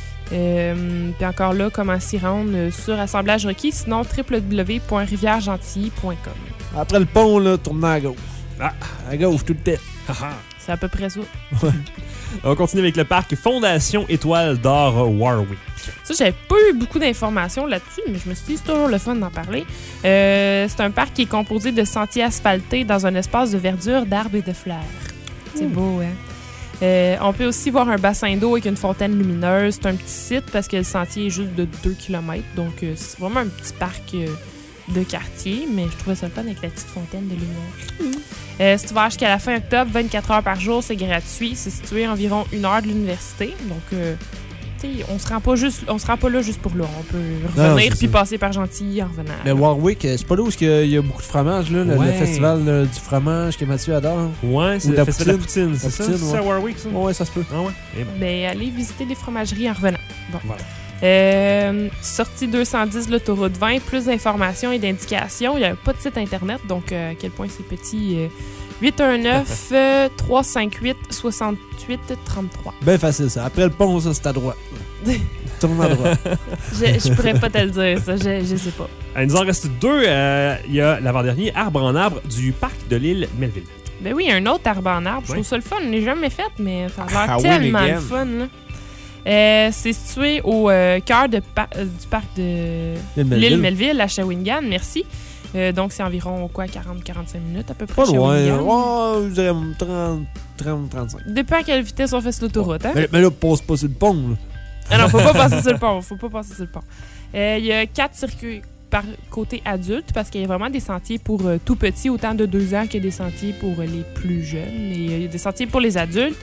Euh, puis encore là, comment s'y rendre euh, sur Assemblage requis, sinon w w w point rivière gentilly point com. Après le pont, là, tournez à gauche. Ah. À gauche, tout le temps. C'est à peu près ça. On continue avec le parc Fondation Étoile d'Or Warwick. Ça, j'avais pas eu beaucoup d'informations là-dessus, mais je me suis dit, c'est toujours le fun d'en parler. Euh, c'est un parc qui est composé de sentiers asphaltés dans un espace de verdure, d'arbres et de fleurs. C'est beau, hein? Euh, on peut aussi voir un bassin d'eau avec une fontaine lumineuse. C'est un petit site parce que le sentier est juste de deux kilomètres. Donc, euh, c'est vraiment un petit parc euh, de quartier. Mais je trouvais ça le fun avec la petite fontaine de lumière. Euh, c'est ouvert jusqu'à la fin octobre, vingt-quatre heures par jour. C'est gratuit. C'est situé à environ une heure de l'université. Donc, euh, tu sais, on se rend pas juste, on se rend pas là juste pour là. On peut Non, revenir c'est puis ça. passer par Gentilly en revenant. Mais Warwick, euh, c'est pas là où il y a beaucoup de fromage, là, le, le Ouais. festival euh, du fromage que Mathieu adore. Ouais, c'est Ou le la festival de la poutine. poutine, c'est La ça? poutine, C'est ouais. à Warwick, ça? Ouais, ça se peut. Ah ouais? Eh ben. Ben, allez visiter des fromageries en revenant. Bon. Voilà. Euh, sortie deux cent dix de l'autoroute vingt, plus d'informations et d'indications. Il n'y a pas de site internet, donc euh, à quel point c'est petit. Euh, huit un neuf, trois cinq huit, six huit trois trois. Ben facile, ça. Après le pont, ça, c'est à droite. Tourne à droite. Je, je pourrais pas te le dire, ça. Je, je sais pas. Ah, il nous en reste deux. Euh, Il y a l'avant-dernier, Arbre en arbre du parc de l'île Melville. Ben oui, un autre arbre en arbre. Je Ouais. trouve ça le fun. Je l'ai jamais fait, mais ça a l'air Ah oui, tellement les le games. fun. Là. Euh, c'est situé au euh, cœur de pa- euh, du parc de L'île Melville. l'île Melville, à Shawinigan. Merci. Euh, donc, c'est environ quoi, quarante à quarante-cinq minutes à peu près. Pas loin. Shawinigan. Oh, je dirais trente, trente, trente-cinq. Dépend à quelle vitesse on fait sur l'autoroute. Hein? Mais, mais là, passe pas sur le pont, là. Ah non, faut pas passer sur le pont. Faut pas passer sur le pont. Euh, Il y a quatre circuits par côté adulte, parce qu'il y a vraiment des sentiers pour euh, tout petits, autant de deux ans que des sentiers pour euh, les plus jeunes. Et il y a des sentiers pour les adultes.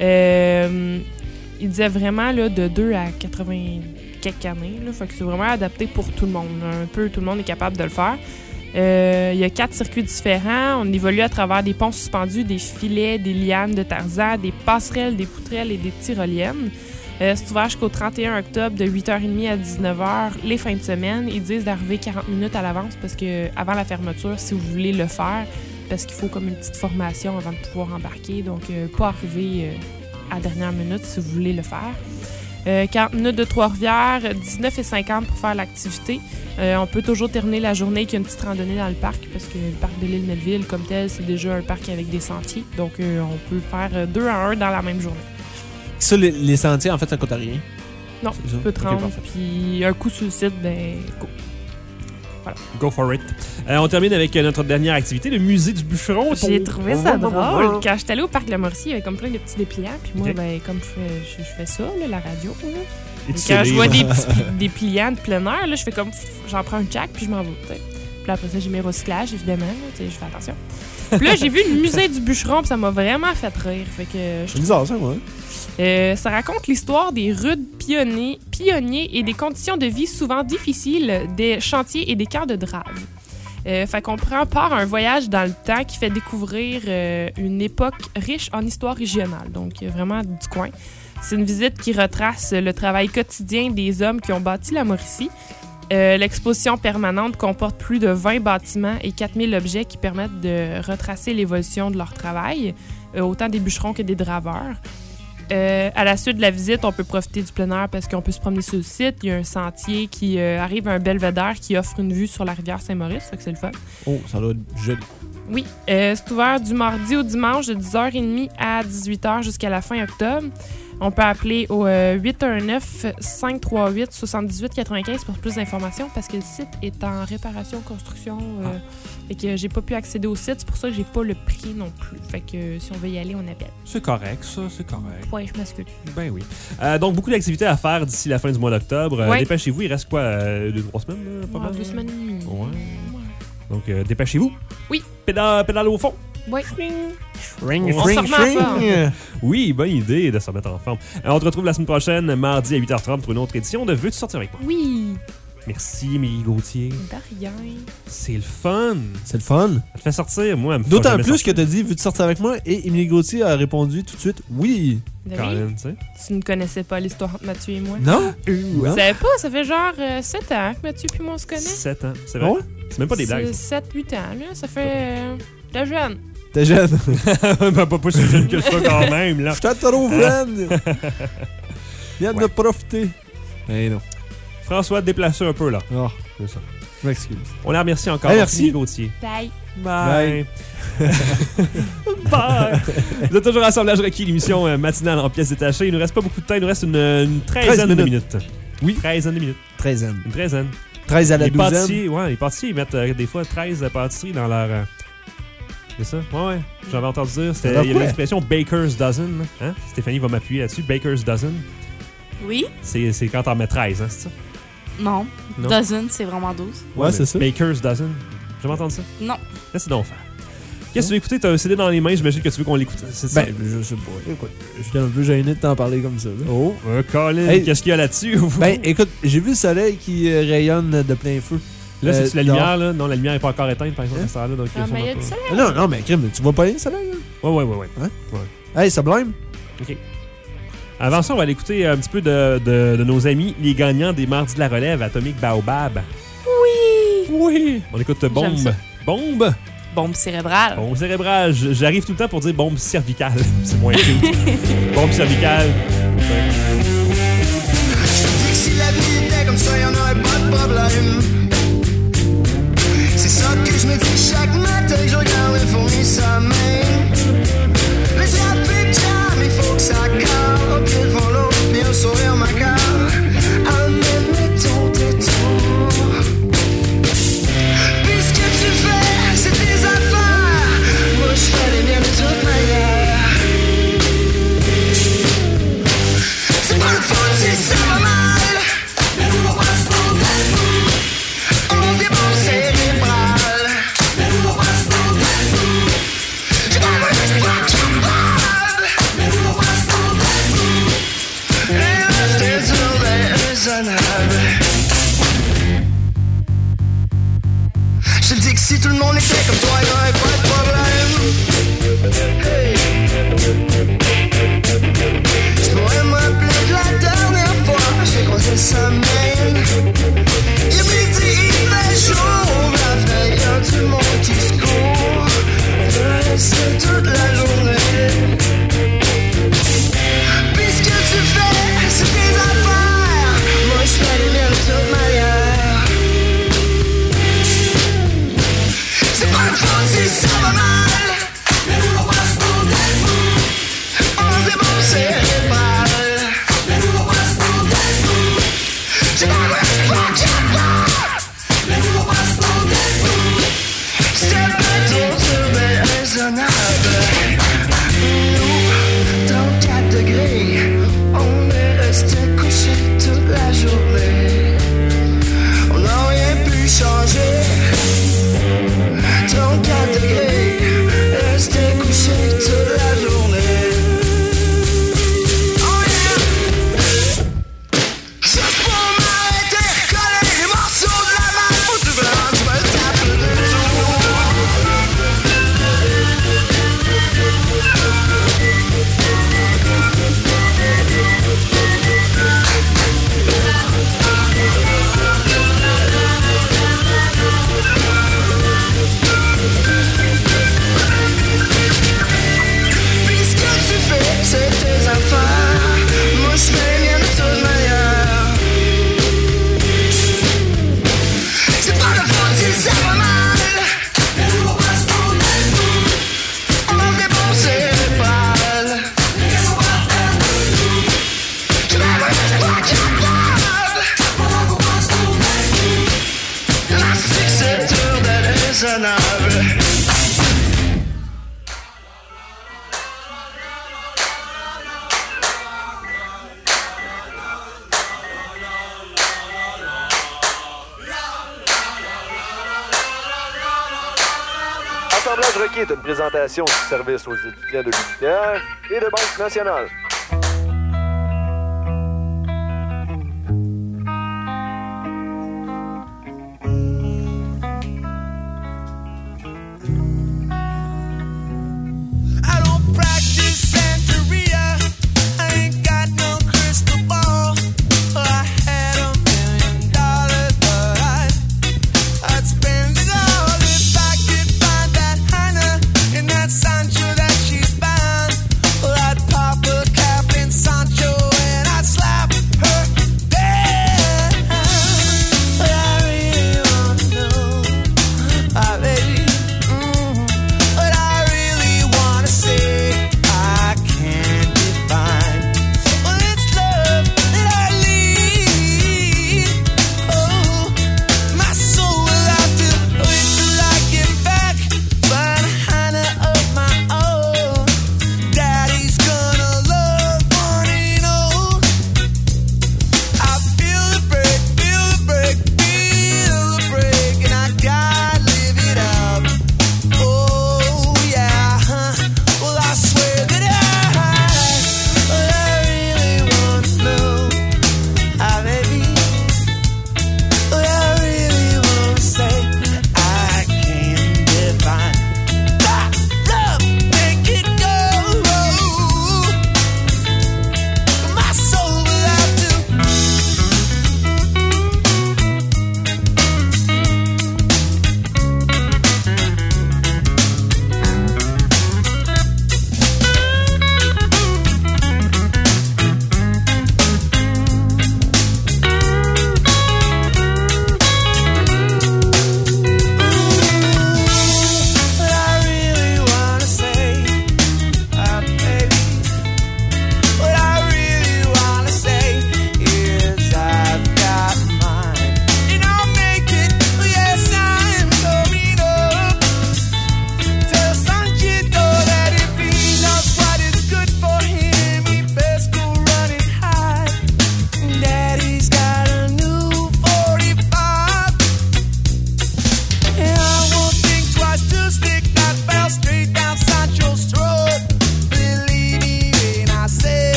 Euh, il disait vraiment là, de deux à quatre-vingts quelques années. Là, fait que c'est vraiment adapté pour tout le monde. Un peu tout le monde est capable de le faire. Euh, il y a quatre circuits différents. On évolue à travers des ponts suspendus, des filets, des lianes de Tarzan, des passerelles, des poutrelles et des tyroliennes. Euh, c'est ouvert jusqu'au trente et un octobre de huit heures trente à dix-neuf heures les fins de semaine. Ils disent d'arriver quarante minutes à l'avance parce que avant la fermeture, si vous voulez le faire, parce qu'il faut comme une petite formation avant de pouvoir embarquer. Donc, euh, pas arriver euh, à la dernière minute si vous voulez le faire. Euh, quarante minutes de Trois-Rivières, dix-neuf et cinquante pour faire l'activité. Euh, on peut toujours terminer la journée avec une petite randonnée dans le parc parce que le parc de l'île Melville, comme tel, c'est déjà un parc avec des sentiers. Donc, euh, on peut faire deux à un dans la même journée. Ça, les, les sentiers, en fait, ça coûte rien. Non, tu peux te rendre, puis un coup sur le site, ben, go. Voilà. Go for it. Euh, on termine avec notre dernière activité, le musée du bûcheron. J'ai trouvé ça drôle. Quand j'étais allée au parc de la Mauricie, il y avait comme plein de petits dépliants, puis moi, okay. ben, comme je fais, je, je fais ça, là, la radio, là. Et quand je vois des petits des pliants de plein air, là, je fais comme, j'en prends un jack, puis je m'en vais. T'sais. Puis après ça, j'ai mes recyclages, évidemment, là, je fais attention. Puis là, j'ai vu le musée du bûcheron, puis ça m'a vraiment fait rire. Fait que c'est bizarre, ça, moi. Euh, ça raconte l'histoire des rudes pionniers, pionniers et des conditions de vie souvent difficiles des chantiers et des camps de drave. Euh, fait qu'on prend part à un voyage dans le temps qui fait découvrir euh, une époque riche en histoire régionale, donc vraiment du coin. C'est une visite qui retrace le travail quotidien des hommes qui ont bâti la Mauricie. Euh, l'exposition permanente comporte plus de vingt bâtiments et quatre mille objets qui permettent de retracer l'évolution de leur travail, euh, autant des bûcherons que des draveurs. Euh, à la suite de la visite, on peut profiter du plein air parce qu'on peut se promener sur le site. Il y a un sentier qui euh, arrive à un belvédère qui offre une vue sur la rivière Saint-Maurice, fait que c'est le fun. Oh, ça doit être joli. Oui, euh, c'est ouvert du mardi au dimanche de dix heures trente à dix-huit heures jusqu'à la fin octobre. On peut appeler au euh, huit un neuf, cinq trois huit, sept huit quatre cinq pour plus d'informations parce que le site est en réparation, construction. Euh, ah. Fait que j'ai pas pu accéder au site. C'est pour ça que j'ai pas le prix non plus. Fait que euh, si on veut y aller, on appelle. C'est correct, ça. C'est correct. Ouais, je m'excuse. Ben oui. Euh, donc, beaucoup d'activités à faire d'ici la fin du mois d'octobre. Ouais. Euh, dépêchez-vous. Il reste quoi? Euh, deux, trois semaines? Là, pas ouais, mal, deux semaines et demie. Ouais. Donc, euh, dépêchez-vous. Oui. Pédale, pédale au fond. Oui. Ring, on ring, se remet en forme. Oui, bonne idée de se remettre en forme. Alors, on te retrouve la semaine prochaine, mardi à huit heures trente pour une autre édition de Veux-tu sortir avec moi? Oui. Merci, Émilie Gauthier. De rien. C'est le fun. C'est le fun. Elle te fait sortir, moi. D'autant plus que t'as dit Veux-tu sortir avec moi? Et Émilie Gauthier a répondu tout de suite oui. Colin, tu sais. Tu ne connaissais pas l'histoire entre Mathieu et moi? Non. Euh, tu savais pas? Ça fait genre euh, sept ans que Mathieu et moi on se connaît. sept ans, c'est vrai. Oh? C'est même pas des blagues. sept huit ans, là. Ça fait. Euh, T'es jeune. T'es jeune. ben, pas, pas si jeune que ça quand même, là. Je suis trop jeune. Viens ouais. de profiter. Mais non. François, déplace un peu, là. Oh, c'est ça. Je m'excuse. On la remercie encore. Hey, merci. Gauthier. Bye. Bye. Bye. Bye. Vous êtes toujours à Assemblage requis, l'émission euh, matinale en pièces détachées. Il nous reste pas beaucoup de temps. Il nous reste une, une treizaine de minutes. Oui. Treizaine de minutes. Treizaine. Une treizaine. treize à la les douzaine. Pâtissiers, ouais, les pâtissiers, ils mettent euh, des fois treize pâtisseries dans leur... Euh... C'est ça? Ouais, ouais. J'avais entendu dire. Il y a l'expression Baker's Dozen. Hein? Stéphanie va m'appuyer là-dessus. Baker's Dozen. Oui. C'est, c'est quand t'en mets treize, hein, c'est ça? Non. non. Dozen, c'est vraiment douze. Ouais, ouais c'est ça. Baker's Dozen. J'ai jamais entendu ça? Non. Laisse donc faire. Qu'est-ce que tu veux écouter? T'as un C D dans les mains, j'imagine que tu veux qu'on l'écoute. C'est ça? Ben, je sais pas. Écoute, j'étais un peu gêné de t'en parler comme ça. Là. Oh, euh, Colin, hey, qu'est-ce qu'il y a là-dessus? Ben, écoute, j'ai vu le soleil qui euh, rayonne de plein feu. Là, euh, c'est-tu la lumière, là? Non, la lumière n'est pas encore éteinte, par exemple, à ce temps-là. Donc, ah, mais il y a du soleil. Ah, non, non, mais crime, tu vois pas rien, le soleil, là? Ouais, ouais, ouais, ouais. Hein? Ouais. Hey, Sublime? OK. Avant ça, on va aller écouter un petit peu de, de, de nos amis, les gagnants des Mardis de la Relève, Atomic Baobab. Oui! Oui! On écoute Bombe. Bombe! Bombe cérébrale. Bombe cérébrale. J'arrive tout le temps pour dire bombe cervicale. C'est moins cute. Bombe cervicale. Ouais. Si la vie était comme ça, y'en aurait pas de problème. C'est ça que je me dis chaque matin, je regarde le fourni sa main. Mais ça fait jam, il faut que ça calme. Au pied devant l'eau, puis un sourire macabre. Amène ton détour. Puis ce que tu fais, c'est tes affaires. Moi je fais les miennes de toute manière. C'est pas le fun si ça va mal. Si tout le monde était comme toi, il n'aurait pas de problème. Hey. Je pourrais m'appeler de la dernière fois, j'ai croisé sa main. Il midi, il fait chaud, la veille, y'a tout le monde qui se court. Je vais rester toute la journée. Puis ce que tu fais, c'est tes affaires. Moi je fais les miennes de toute manière. C'est pas le fun si ça va mal. Mais nous on passe pour des fous. On se débourse les balles. Mais nous on passe pour des fous. J'ai pas le respect qu'il y a pas. Mais nous on passe pour des fous. C'est pas tout bien raisonnable. Nous, dans quatre degrés, on est resté couché toute la journée. On n'a rien pu changer. trente-quatre degrés, resté couché toute la journée. Oh yeah! Juste pour m'arrêter, coller les morceaux de la main. Où tu veux, tu vas le taper de tout. Puis ce que tu fais, c'est tes affaires. Moi je fais les miennes de toute manière. C'est pas le fun si ça va mal. Mais nous on passe pour des fous. On va se débourser les balles. Mais qu'est-ce qu'on va faire de nous? Je vais rester pas capable. Pendant qu'on passe pour des fous. La c'est dur d'être raisonnable. Assemblage requis est une présentation du service aux étudiants de l'U Q A R et de Banque nationale. I don't practice Santeria. I ain't got no crystal ball. I had a million dollars, but I'd, I'd spend it all if I could find that Hannah in that Sancho that she's found. Well, I'd pop a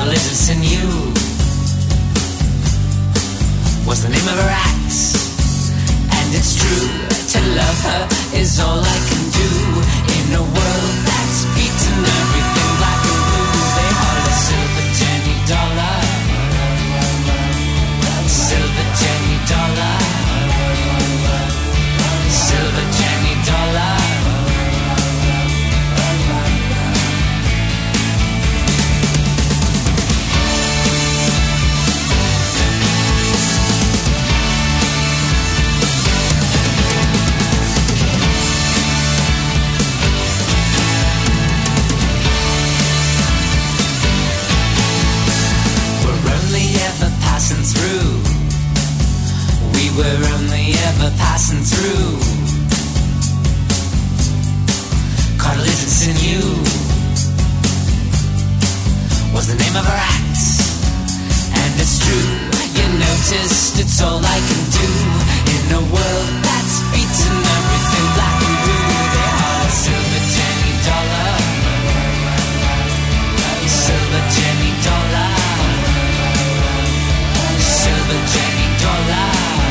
cartilage in you was the name of her act. And it's true, to love her is all I can do in a world that's beaten everything black and blue. They call her Silver Jenny Dollar, Silver Jenny Dollar, Silver Jenny Dollar. Passing through, we were only ever passing through. Cartilage and sinew was the name of her act. And it's true, you noticed it's all I can do in a world that's beaten everything black and blue. They are Silver Jenny Dollar, Silver Jenny Dollar, Silver Jenny Dollar.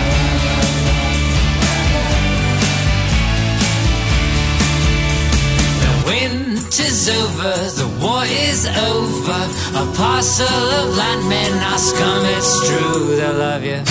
The winter's over, the war is over. A parcel of landmen are scum, it's true, they'll love you.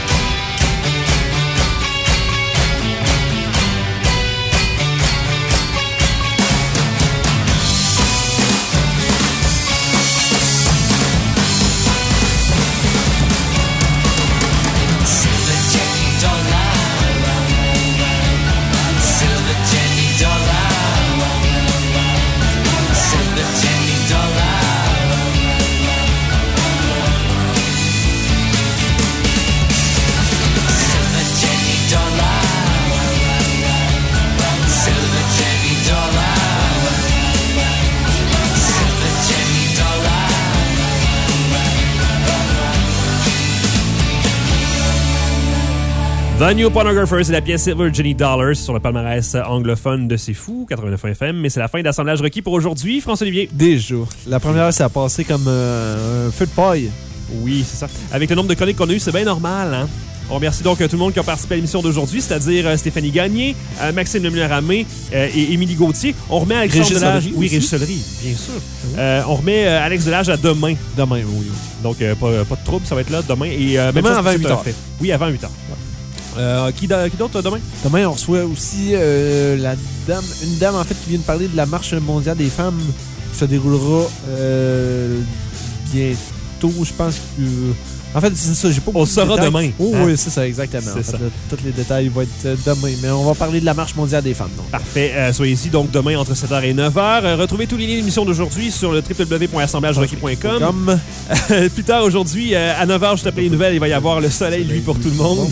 The New Pornographer, c'est la pièce Silver Jenny Dollars sur le palmarès anglophone de C'est Fou, quatre-vingt-neuf F M. Mais c'est la fin d'assemblage requis pour aujourd'hui. François-Olivier. Déjà. La première, ça a passé comme euh, un feu de paille. Oui, c'est ça. Avec le nombre de chroniques qu'on a eu, c'est bien normal, hein? On remercie donc tout le monde qui a participé à l'émission d'aujourd'hui, c'est-à-dire euh, Stéphanie Gagné, euh, Maxime Lemire-Ramé euh, et Émilie Gauthier. On remet Alexandre Delage. Oui, Régis Solery, bien sûr. Oui. Euh, on remet euh, Alex Delage à demain. Demain, oui. Donc, euh, pas, pas de trouble, ça va être là demain. Et, euh, demain même avant huit heures. Oui, avant huit heures. Ouais. Euh, qui, qui d'autre demain? Demain, on reçoit aussi euh, la dame, une dame en fait qui vient de parler de la marche mondiale des femmes qui se déroulera euh, bientôt, je pense que... En fait, c'est ça, j'ai pas beaucoup On de saura détails. demain. Oh, hein? oui, c'est ça, exactement. C'est en fait, ça. là, tous les détails vont être demain, mais on va parler de la marche mondiale des femmes. Donc. Parfait. Euh, soyez ici donc demain entre sept heures et neuf heures. Euh, retrouvez tous les liens d'émission d'aujourd'hui sur le w w w point assemblage requis point com. Euh, plus tard aujourd'hui, euh, à neuf heures, je t'appelle les nouvelles, il va y avoir le soleil, lui, pour tout le monde.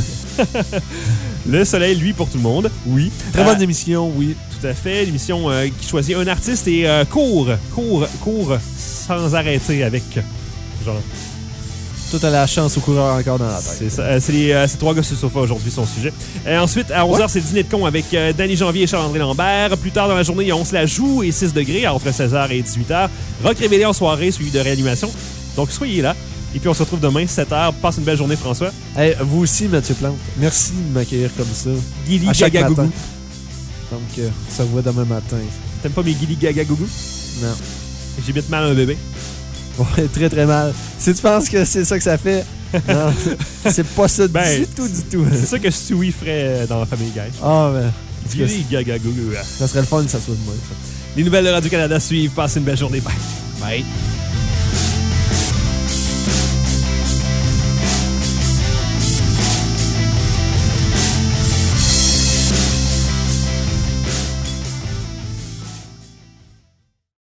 Le soleil, lui, pour tout le monde. Oui. Très bonne euh, émission, oui. Tout à fait. L'émission euh, qui choisit un artiste et euh, court, court, court sans arrêter avec, genre... Tout à la chance au coureur encore dans la tête. C'est ça. Euh, c'est les euh, c'est trois gars sur le sofa aujourd'hui, son sujet. Euh, ensuite, à onze heures, ouais. C'est le dîner de con avec euh, Danny Janvier et Charles-André Lambert. Plus tard dans la journée, il y a On se la joue et six degrés entre seize heures et dix-huit heures. Rock révélé en soirée, suivi de réanimation. Donc, soyez là. Et puis, on se retrouve demain, sept heures. Passe une belle journée, François. Hey, vous aussi, Mathieu Plante. Merci de m'accueillir comme ça. Guili Gaga Gougou. Donc, euh, ça vous voit demain matin. T'aimes pas mes Guili Gaga Gougou? Non. J'imite mal un bébé. Ouais, très très mal. Si tu penses que c'est ça que ça fait, non, c'est pas ça ben, du tout, du tout. C'est ça que Stewie ferait dans la famille Guy. Ah, ben. Guili Gaga Gougou. Ça serait le fun que ça soit de moi. Les nouvelles de Radio-Canada suivent. Passez une belle journée. Bye. Bye.